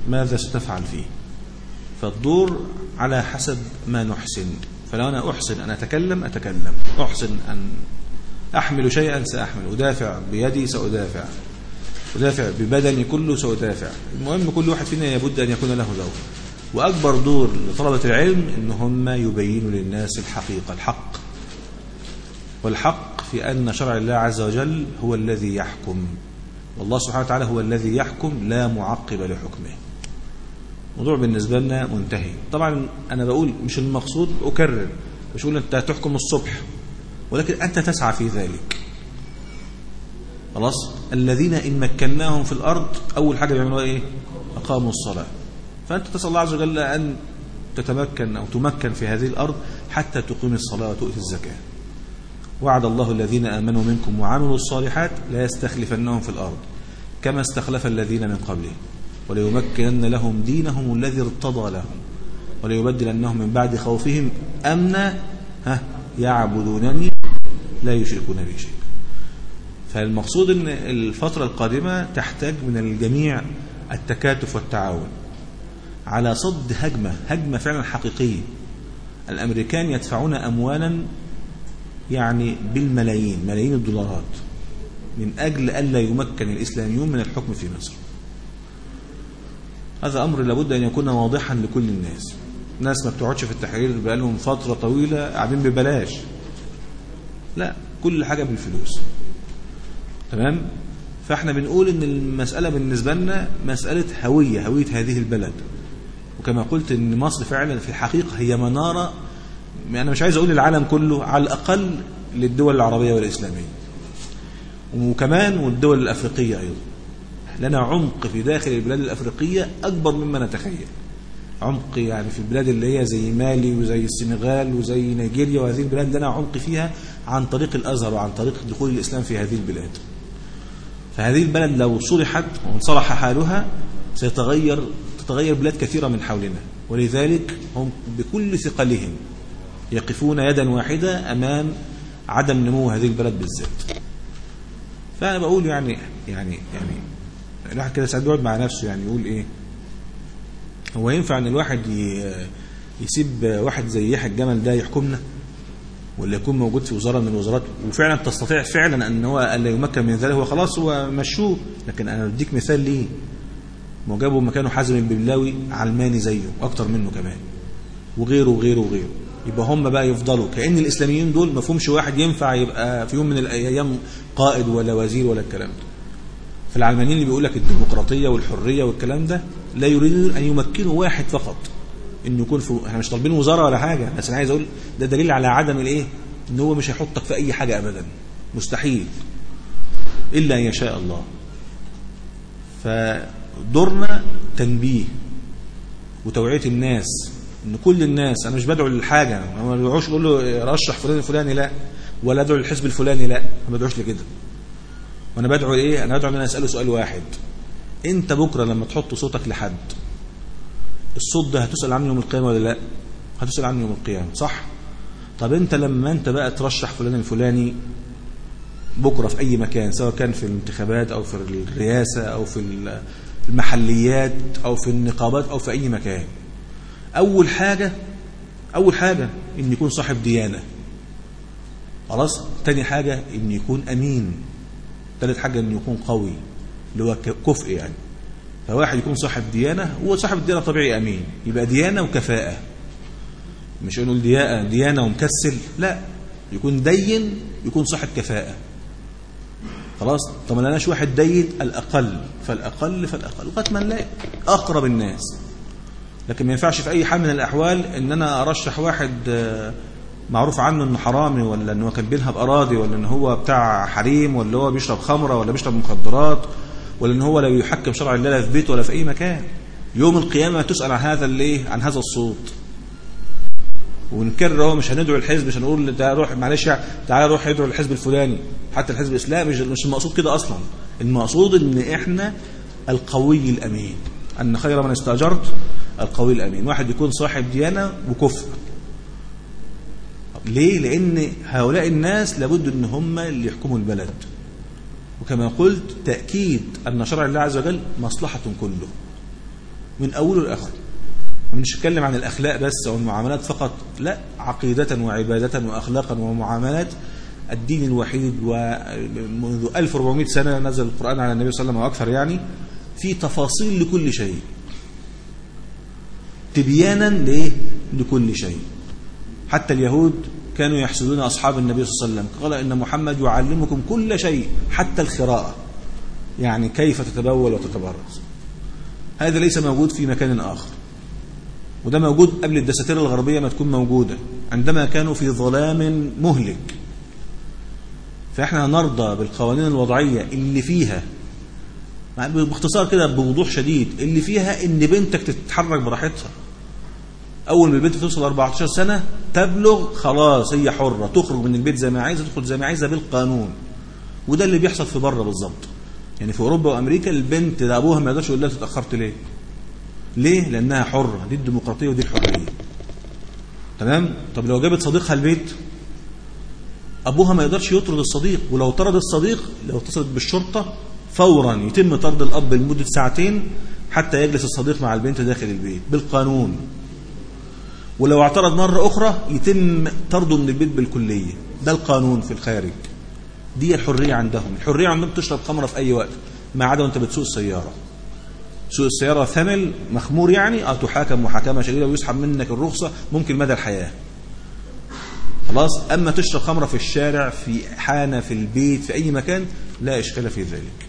ماذا ستفعل فيه. فالدور على حسب ما نحسن. فلو أنا أحسن أن أتكلم أحسن أن أحمل شيئا سأحمل، أدافع بيدي سأدافع، أدافع ببدني كله سأدافع. المهم كل واحد فينا يبد أن يكون له دور. وأكبر دور لطلبة العلم إن هم يبينوا للناس الحقيقة، الحق. والحق في أن شرع الله عز وجل هو الذي يحكم، والله سبحانه وتعالى هو الذي يحكم لا معقب لحكمه. موضوع بالنسبة لنا منتهي. طبعا أنا بقول مش المقصود أكرر، مش أقول أنت تحكم الصبح، ولكن أنت تسعى في ذلك. خلاص. الذين إن مكناهم في الأرض أول حاجة بيعملوا إيه؟ أقاموا الصلاة. فأنت تسأل الله عز وجل أن تتمكن أو تمكن في هذه الأرض حتى تقيم الصلاة وتؤتي الزكاة. وعد الله الذين آمنوا منكم وعملوا الصالحات لا يستخلفنهم في الأرض كما استخلف الذين من قبلهم وليمكنن لهم دينهم الذي ارتضى لهم وليبدلنهم من بعد خوفهم أمنا يعبدونني لا يشركون بي شيئا. فالمقصود أن الفترة القادمة تحتاج من الجميع التكاتف والتعاون على صد هجمة فعلا حقيقية. الأمريكان يدفعون أموالا يعني بالملايين، ملايين الدولارات من أجل ألا يمكن الإسلاميون من الحكم في مصر. هذا أمر لابد أن يكون واضحا لكل الناس. الناس ما بتقعدش في التحرير بقالهم فترة طويلة قاعدين ببلاش، لا، كل حاجة بالفلوس. تمام. فاحنا بنقول ان المسألة بالنسبة لنا مسألة هوية هذه البلد. وكما قلت ان مصر فعلا في الحقيقة هي منارة، أنا مش عايز أقول العالم كله، على الأقل للدول العربية والإسلامية، وكمان والدول الأفريقية أيضا. لنا عمق في داخل البلاد الأفريقية أكبر مما نتخيل. عمق يعني في البلاد اللي هي زي مالي وزي السنغال وزي نيجيريا، وهذه البلاد لنا عمق فيها عن طريق الأزهر وعن طريق دخول الإسلام في هذه البلاد. فهذه البلد لو صلحت وانصلح حالها تتغير بلاد كثيرة من حولنا. ولذلك هم بكل ثقلهم يقفون يدا واحدة أمام عدم نمو هذه البلد بالذات. فأنا بقول يعني الواحد كده ساعات بيقعد مع نفسه يعني يقول إيه، هو ينفع أن الواحد يسيب واحد زي يحيى الجمل ده يحكمنا، ولا يكون موجود في وزارة من الوزارات وفعلا تستطيع فعلا أن هو ألا يمكن من ذلك، هو خلاص هو مشوه. لكن أنا بديك مثال ليه، ما جابوا مكانه حازم الببلاوي علماني زيه أكتر منه كمان، وغيره. يبقى هم بقى يفضلوا كأن الإسلاميين دول ما فهمش واحد ينفع يبقى في يوم من الأيام قائد ولا وزير ولا الكلام ده. فالعلمانيين اللي بيقول لك الديمقراطية والحرية والكلام ده لا يريدون أن يمكنوا واحد فقط إنه يكون احنا مش طالبين وزارة ولا حاجة، بس أنا عايز أقول ده دليل على عدم الإيه، إن هو مش هيحطك في أي حاجة أبدا، مستحيل إلا أن يشاء الله. فدورنا تنبيه وتوعية الناس، ان كل الناس، انا مش بدعو للحاجه، انا ما بدعوش اقول له رشح فلان الفلاني، لا، ولا ادعو للحزب الفلاني، لا، ما بدعوش لكده. وانا بدعو ايه، انا بدعو ان انا اساله سؤال واحد، انت بكره لما تحط صوتك لحد، الصوت ده هتسال عنه يوم القيامه ولا لا؟ هتسال عنه يوم القيامه، صح؟ طب انت لما انت بقى ترشح فلان الفلاني بكره في اي مكان، سواء كان في الانتخابات او في الرئاسه او في المحليات او في النقابات او في اي مكان، أول حاجة إن يكون صاحب ديانة، خلاص. تاني حاجة إن يكون أمين. ثالث حاجة إن يكون قوي، اللي هو كفء يعني. فواحد يكون صاحب ديانة، هو صاحب الديانة طبيعي أمين، يبقى ديانة وكفاءة. مش نقول ديانة ومكسل، لا، يكون دين، يكون صاحب كفاءة، خلاص. طب ما لناش واحد دين، الأقل فالأقل لغاية ما نلاقي أقرب الناس. لكن ما ينفعش في أي حال من الأحوال إن أنا أرشح واحد معروف عنه إنه حرامي، ولا إنه كان بينهب أراضي، ولا إنه هو بتاع حريم، ولا هو بيشرب خمرة، ولا بيشرب مخدرات، ولا إنه هو لا يحكم شرع الله لا في بيته ولا في أي مكان. يوم القيامة تسأل عن هذا اللي عن هذا الصوت. ونكرر، هو مش هندعو الحزب، مش هنقول ده روح معلش تعالى روح ادعو الحزب الفلاني، حتى الحزب الإسلامي مش المقصود كده أصلا. المقصود إن إحنا القوي الأمين، أن خير من استأجرت القوي الأمين، واحد يكون صاحب ديانة وكفء. ليه؟ لأن هؤلاء الناس لابد أن هم اللي يحكموا البلد. وكما قلت، تأكيد أن شرع الله عز وجل مصلحة كله، من أوله لآخره. مش نتكلم عن الأخلاق بس أو المعاملات فقط، لا، عقيدة وعبادة وأخلاقا ومعاملات. الدين الوحيد ومنذ 1400 سنة نزل القرآن على النبي صلى الله عليه وسلم وأكثر يعني، في تفاصيل لكل شيء، تبيانا لكل شيء. حتى اليهود كانوا يحسدون أصحاب النبي صلى الله عليه وسلم، قال إن محمد يعلمكم كل شيء حتى الخراءة، يعني كيف تتبول وتتبرز. هذا ليس موجود في مكان آخر، وده موجود قبل الدساتير الغربية ما تكون موجودة، عندما كانوا في ظلام مهلك. فإحنا نرضى بالقوانين الوضعية اللي فيها، باختصار كده بوضوح شديد، اللي فيها إن بنتك تتحرك براحتها. أول ما البنت توصل 14 سنة تبلغ خلاص هي حرة، تخرج من البيت زي ما عايزة، تدخل زي ما عايزة بالقانون. وده اللي بيحصل في بره بالظبط. يعني في أوروبا وأمريكا البنت أبوها ما يقدرش يقول لها تتأخرت ليه؟ ليه؟ لأنها حرة، دي الديمقراطية ودي الحرية. تمام؟ طب لو جابت صديقها البيت، أبوها ما يقدرش يطرد الصديق، ولو طرد الصديق، لو اتصلت بالشرطة فورا يتم طرد الأب لمدة ساعتين حتى يجلس الصديق مع البنت داخل البيت بالقانون. ولو اعترض مرة أخرى يتم طرده من البيت بالكلية. ده القانون في الخارج. دي الحرية عندهم. الحرية عندهم تشرب خمرة في أي وقت ما عدا وانت بتسوق السيارة. سوق السيارة ثمل مخمور يعني تحاكم محاكمة شديدة ويسحب منك الرخصة ممكن مدى الحياة. خلاص. أما تشرب خمرة في الشارع، في حانة، في البيت، في أي مكان، لا إشكال في ذلك.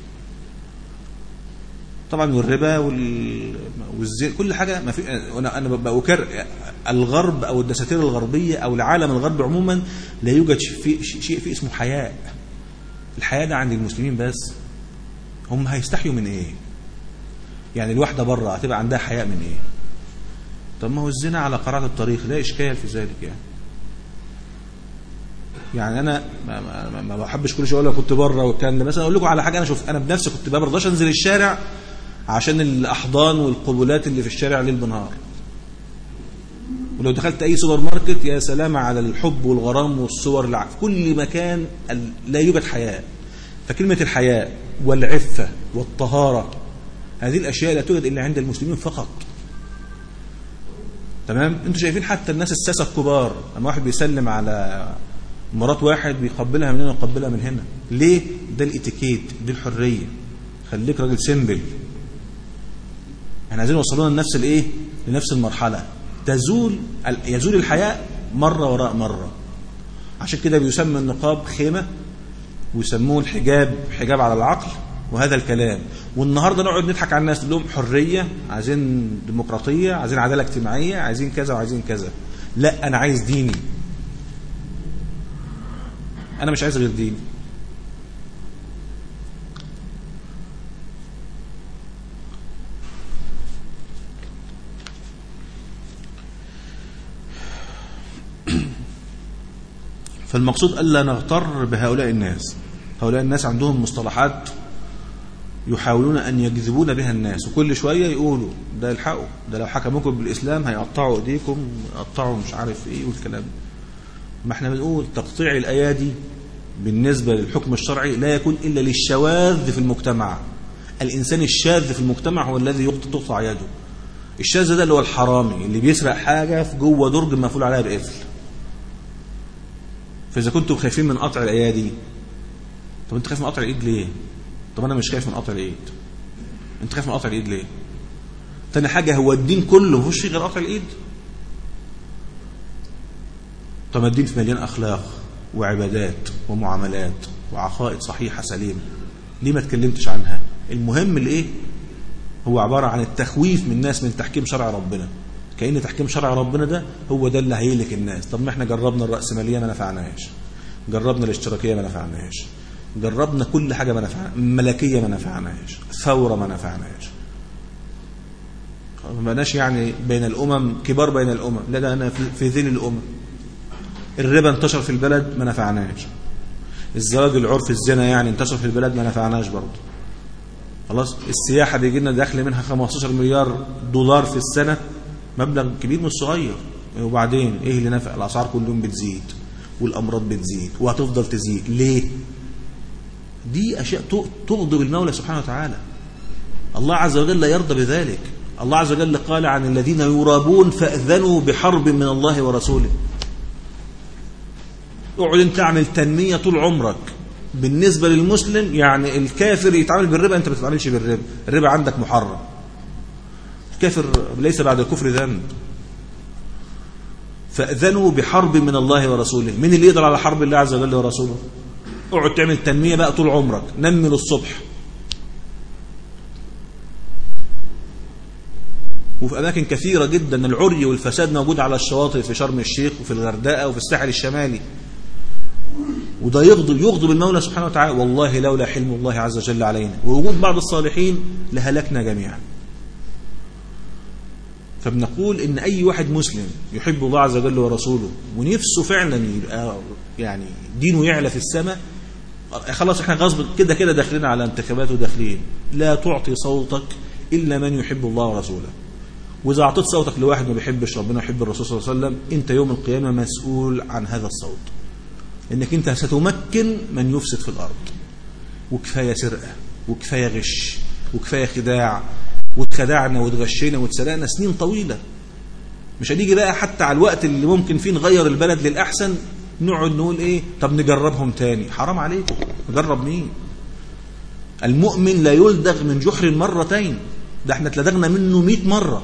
طبعا والربا والزين كل حاجة ما في. أنا بأكر الغرب أو الدساتير الغربية أو العالم الغربي عموما لا يوجد شيء في اسمه حياء. الحياء ده عند المسلمين بس. هم هيستحيوا من إيه؟ يعني الواحدة بره هتبقى عندها حياء من إيه؟ طب ما هو الزنا على قرعة الطريق، لا إشكال في ذلك يعني أنا ما بحبش كل شيء أقول لك كنت بره والكلام ده. مثلا أقول لكم على حاجة أنا شوف، أنا بنفسي كنت ما برضاش أنزل الشارع عشان الأحضان والقبولات اللي في الشارع ليل بنهار. ولو دخلت أي سوبر ماركت يا سلام على الحب والغرام والصور اللي في كل مكان، لا يوجد حياء. فكلمة الحياء والعفة والطهارة هذه الأشياء لا توجد إلا عند المسلمين فقط. تمام. انتوا شايفين حتى الناس الساسة الكبار لما واحد بيسلم على مرات واحد بيقبلها من هنا ويقبلها من هنا. ليه؟ ده الاتيكيت، دي الحرية. خليك راجل سيمبل. احنا عايزين نوصلونا لنفس الايه، لنفس المرحلة. يزول الحياء مرة وراء مرة. عشان كده بيسمى النقاب خيمة، ويسموه الحجاب حجاب على العقل، وهذا الكلام. والنهارده نقعد نضحك على الناس، لهم حرية، عايزين ديمقراطية، عايزين عدالة اجتماعية، عايزين كذا وعايزين كذا. لا، أنا عايز ديني. أنا مش عايز غير ديني. فالمقصود ألا نغتر بهؤلاء الناس. هؤلاء الناس عندهم مصطلحات يحاولون أن يجذبون بها الناس، وكل شوية يقولوا ده الحقوا، ده لو حكموكم بالإسلام هيقطعوا ايديكم، يقطعوا مش عارف ايه والكلام. ما احنا بنقول تقطيع الأيادي بالنسبة للحكم الشرعي لا يكون إلا للشواذ في المجتمع. الإنسان الشاذ في المجتمع هو الذي تقطع يده. الشاذ ده اللي هو الحرامي اللي بيسرق حاجة في جوه درج مقفول عليها بقفل. فإذا كنتم خايفين من قطع الأيادي، طب أنت خايف من قطع الإيد ليه؟ طب أنا مش خايف من قطع الإيد. أنت خايف من قطع الإيد ليه؟ تاني حاجة، هو الدين كله مفيش فيه غير قطع الإيد؟ طب الدين في مليان أخلاق وعبادات ومعاملات وعقائد صحيحة سليمة، ليه ما تكلمتش عنها؟ المهم اللي إيه؟ هو عبارة عن التخويف من الناس من تحكيم شرع ربنا، كأن تحكيم شرع ربنا ده هو ده اللي هيهلك الناس. طب ما احنا جربنا الرأسمالية ما نفعناش، جربنا الاشتراكية ما نفعناش، جربنا كل حاجة ما نفعناش، الملكية ما نفعناش، ثورة ما نفعناش. ما بقناش يعني بين الأمم كبار بين الأمم، لا ده أنا في ذيل الأمم. الربا انتشر في البلد ما نفعناش، الزواج العرف الزنا يعني انتشر في البلد ما نفعناش برضه. خلاص. السياحة بيجي لنا دخل منها 15 مليار دولار في السنة، مبلغ كبير مش صغير. وبعدين ايه اللي نفع؟ الاسعار كل يوم بتزيد والامراض بتزيد وهتفضل تزيد. ليه؟ دي اشياء تغضب المولى سبحانه وتعالى. الله عز وجل لا يرضى بذلك. الله عز وجل قال عن الذين يرابون فأذنوا بحرب من الله ورسوله. اقعد انت اعمل تنمية طول عمرك. بالنسبة للمسلم يعني الكافر يتعامل بالربا، انت ما تتعاملش بالربا، الربا عندك محرم. الكافر ليس بعد الكفر ذنب. فأذنوا بحرب من الله ورسوله. من اللي يقدر على حرب الله عز وجل ورسوله؟ اقعد تعمل تنمية بقى طول عمرك، نمي للصبح. وفي أماكن كثيرة جدا العري والفساد موجود على الشواطئ في شرم الشيخ وفي الغردقة وفي الساحل الشمالي، وده يغضب المولى سبحانه وتعالى. والله لولا حلم الله عز وجل علينا ووجود بعض الصالحين لهلكنا جميعا. فبنقول إن أي واحد مسلم يحب الله عز وجل ورسوله ونفسه فعلا يبقى يعني دينه يعلى في السماء، خلاص احنا غصب كده كده داخلين على انتخابات وداخلين، لا تعطي صوتك إلا من يحب الله ورسوله. وإذا أعطيت صوتك لواحد ما بيحبش ربنا ويحب الرسول صلى الله عليه وسلم، أنت يوم القيامة مسؤول عن هذا الصوت، إنك أنت ستمكن من يفسد في الأرض. وكفاية سرقة وكفاية غش وكفاية خداع، واتخدعنا واتغشينا واتسرقنا سنين طويلة. مش هنيجي بقى حتى على الوقت اللي ممكن فيه نغير البلد للأحسن نقعد نقول إيه طب نجربهم تاني. حرام عليكم، نجرب مين؟ المؤمن لا يلدغ من جحر مرتين، ده احنا اتلدغنا منه 100 مرة.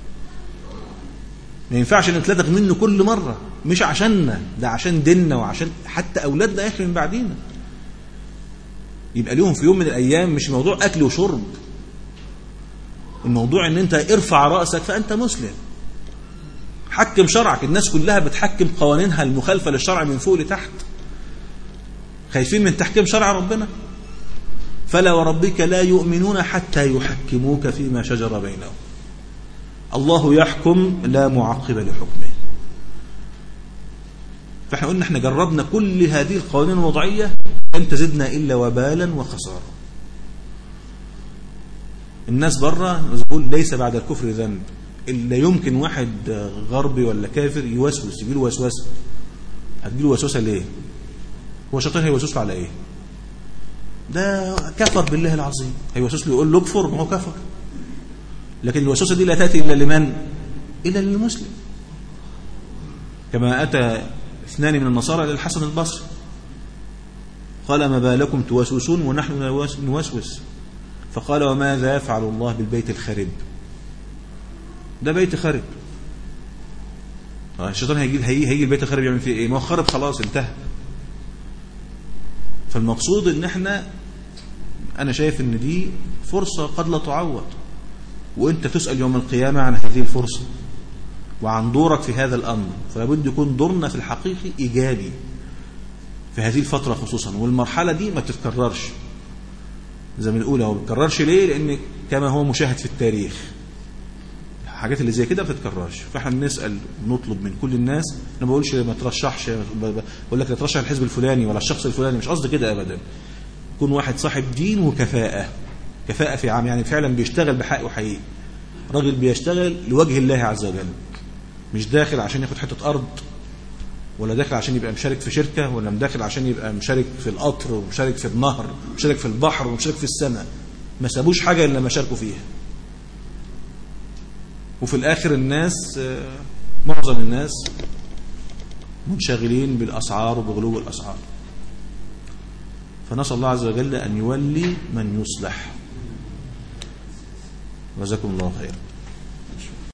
ما ينفعش نتلدغ منه كل مرة، مش عشاننا، ده عشان ديننا وعشان حتى أولادنا يا أخي من بعدينا يبقى لهم في يوم من الأيام. مش موضوع أكل وشرب، الموضوع ان انت ارفع رأسك فأنت مسلم. حكم شرعك. الناس كلها بتحكم قوانينها المخالفة للشرع من فوق لتحت، خايفين من تحكيم شرع ربنا. فلا وربك لا يؤمنون حتى يحكموك فيما شجر بينهم. الله يحكم لا معقب لحكمه. فاحنا قلنا احنا جربنا كل هذه القوانين الوضعية، لن تزدنا إلا وبالا وخسارة. الناس بره بيقول ليس بعد الكفر ذنب. إلا يمكن واحد غربي ولا كافر يوسوس، يجيله وسوسه. هتجيله وسوسه ليه؟ هو شيطان هيوسوس له على ايه؟ ده كفر بالله العظيم، هيوسوس له يقول له اكفر، ما هو كفر. لكن الوسوسه دي لا تاتي الا لمن؟ الا للمسلم. كما اتى 2 من النصارى الى الحسن البصري قال ما بالكم توسوسون ونحن نوسوس؟ فقال وماذا يفعل الله بالبيت الخرب؟ ده بيت خرب. الشيطان هيجي البيت الخرب يعمل فيه ايه؟ ما هو خرب خلاص انتهى. فالمقصود ان انا شايف ان دي فرصة قد لا تعوض، وانت تسأل يوم القيامة عن هذه الفرصة وعن دورك في هذا الامر. فلابد يكون دورنا في الحقيقي ايجابي في هذه الفترة خصوصا، والمرحلة دي ما تتكررش زي ما بنقول. هو ما بتكررش ليه؟ لان كما هو مشاهد في التاريخ الحاجات اللي زي كده ما بتتكررش. فاحنا بنسال ونطلب من كل الناس. انا ما بقولش ما ترشحش، بقول لك لا ترشح الحزب الفلاني ولا الشخص الفلاني، مش قصدي كده ابدا. يكون واحد صاحب دين وكفاءه في عام، يعني فعلا بيشتغل بحق وحقيقي، راجل بيشتغل لوجه الله عز وجل، مش داخل عشان ياخد حته ارض، ولا داخل عشان يبقى مشارك في شركه، ولا داخل عشان يبقى مشارك في القطر ومشارك في النهر ومشارك في البحر ومشارك في السماء. ما سابوش حاجه الا ما شاركوا فيها. وفي الآخر الناس معظم الناس منشغلين بالأسعار وبغلو الأسعار. فنسأل الله عز وجل أن يولي من يصلح. جزاكم الله خيرا.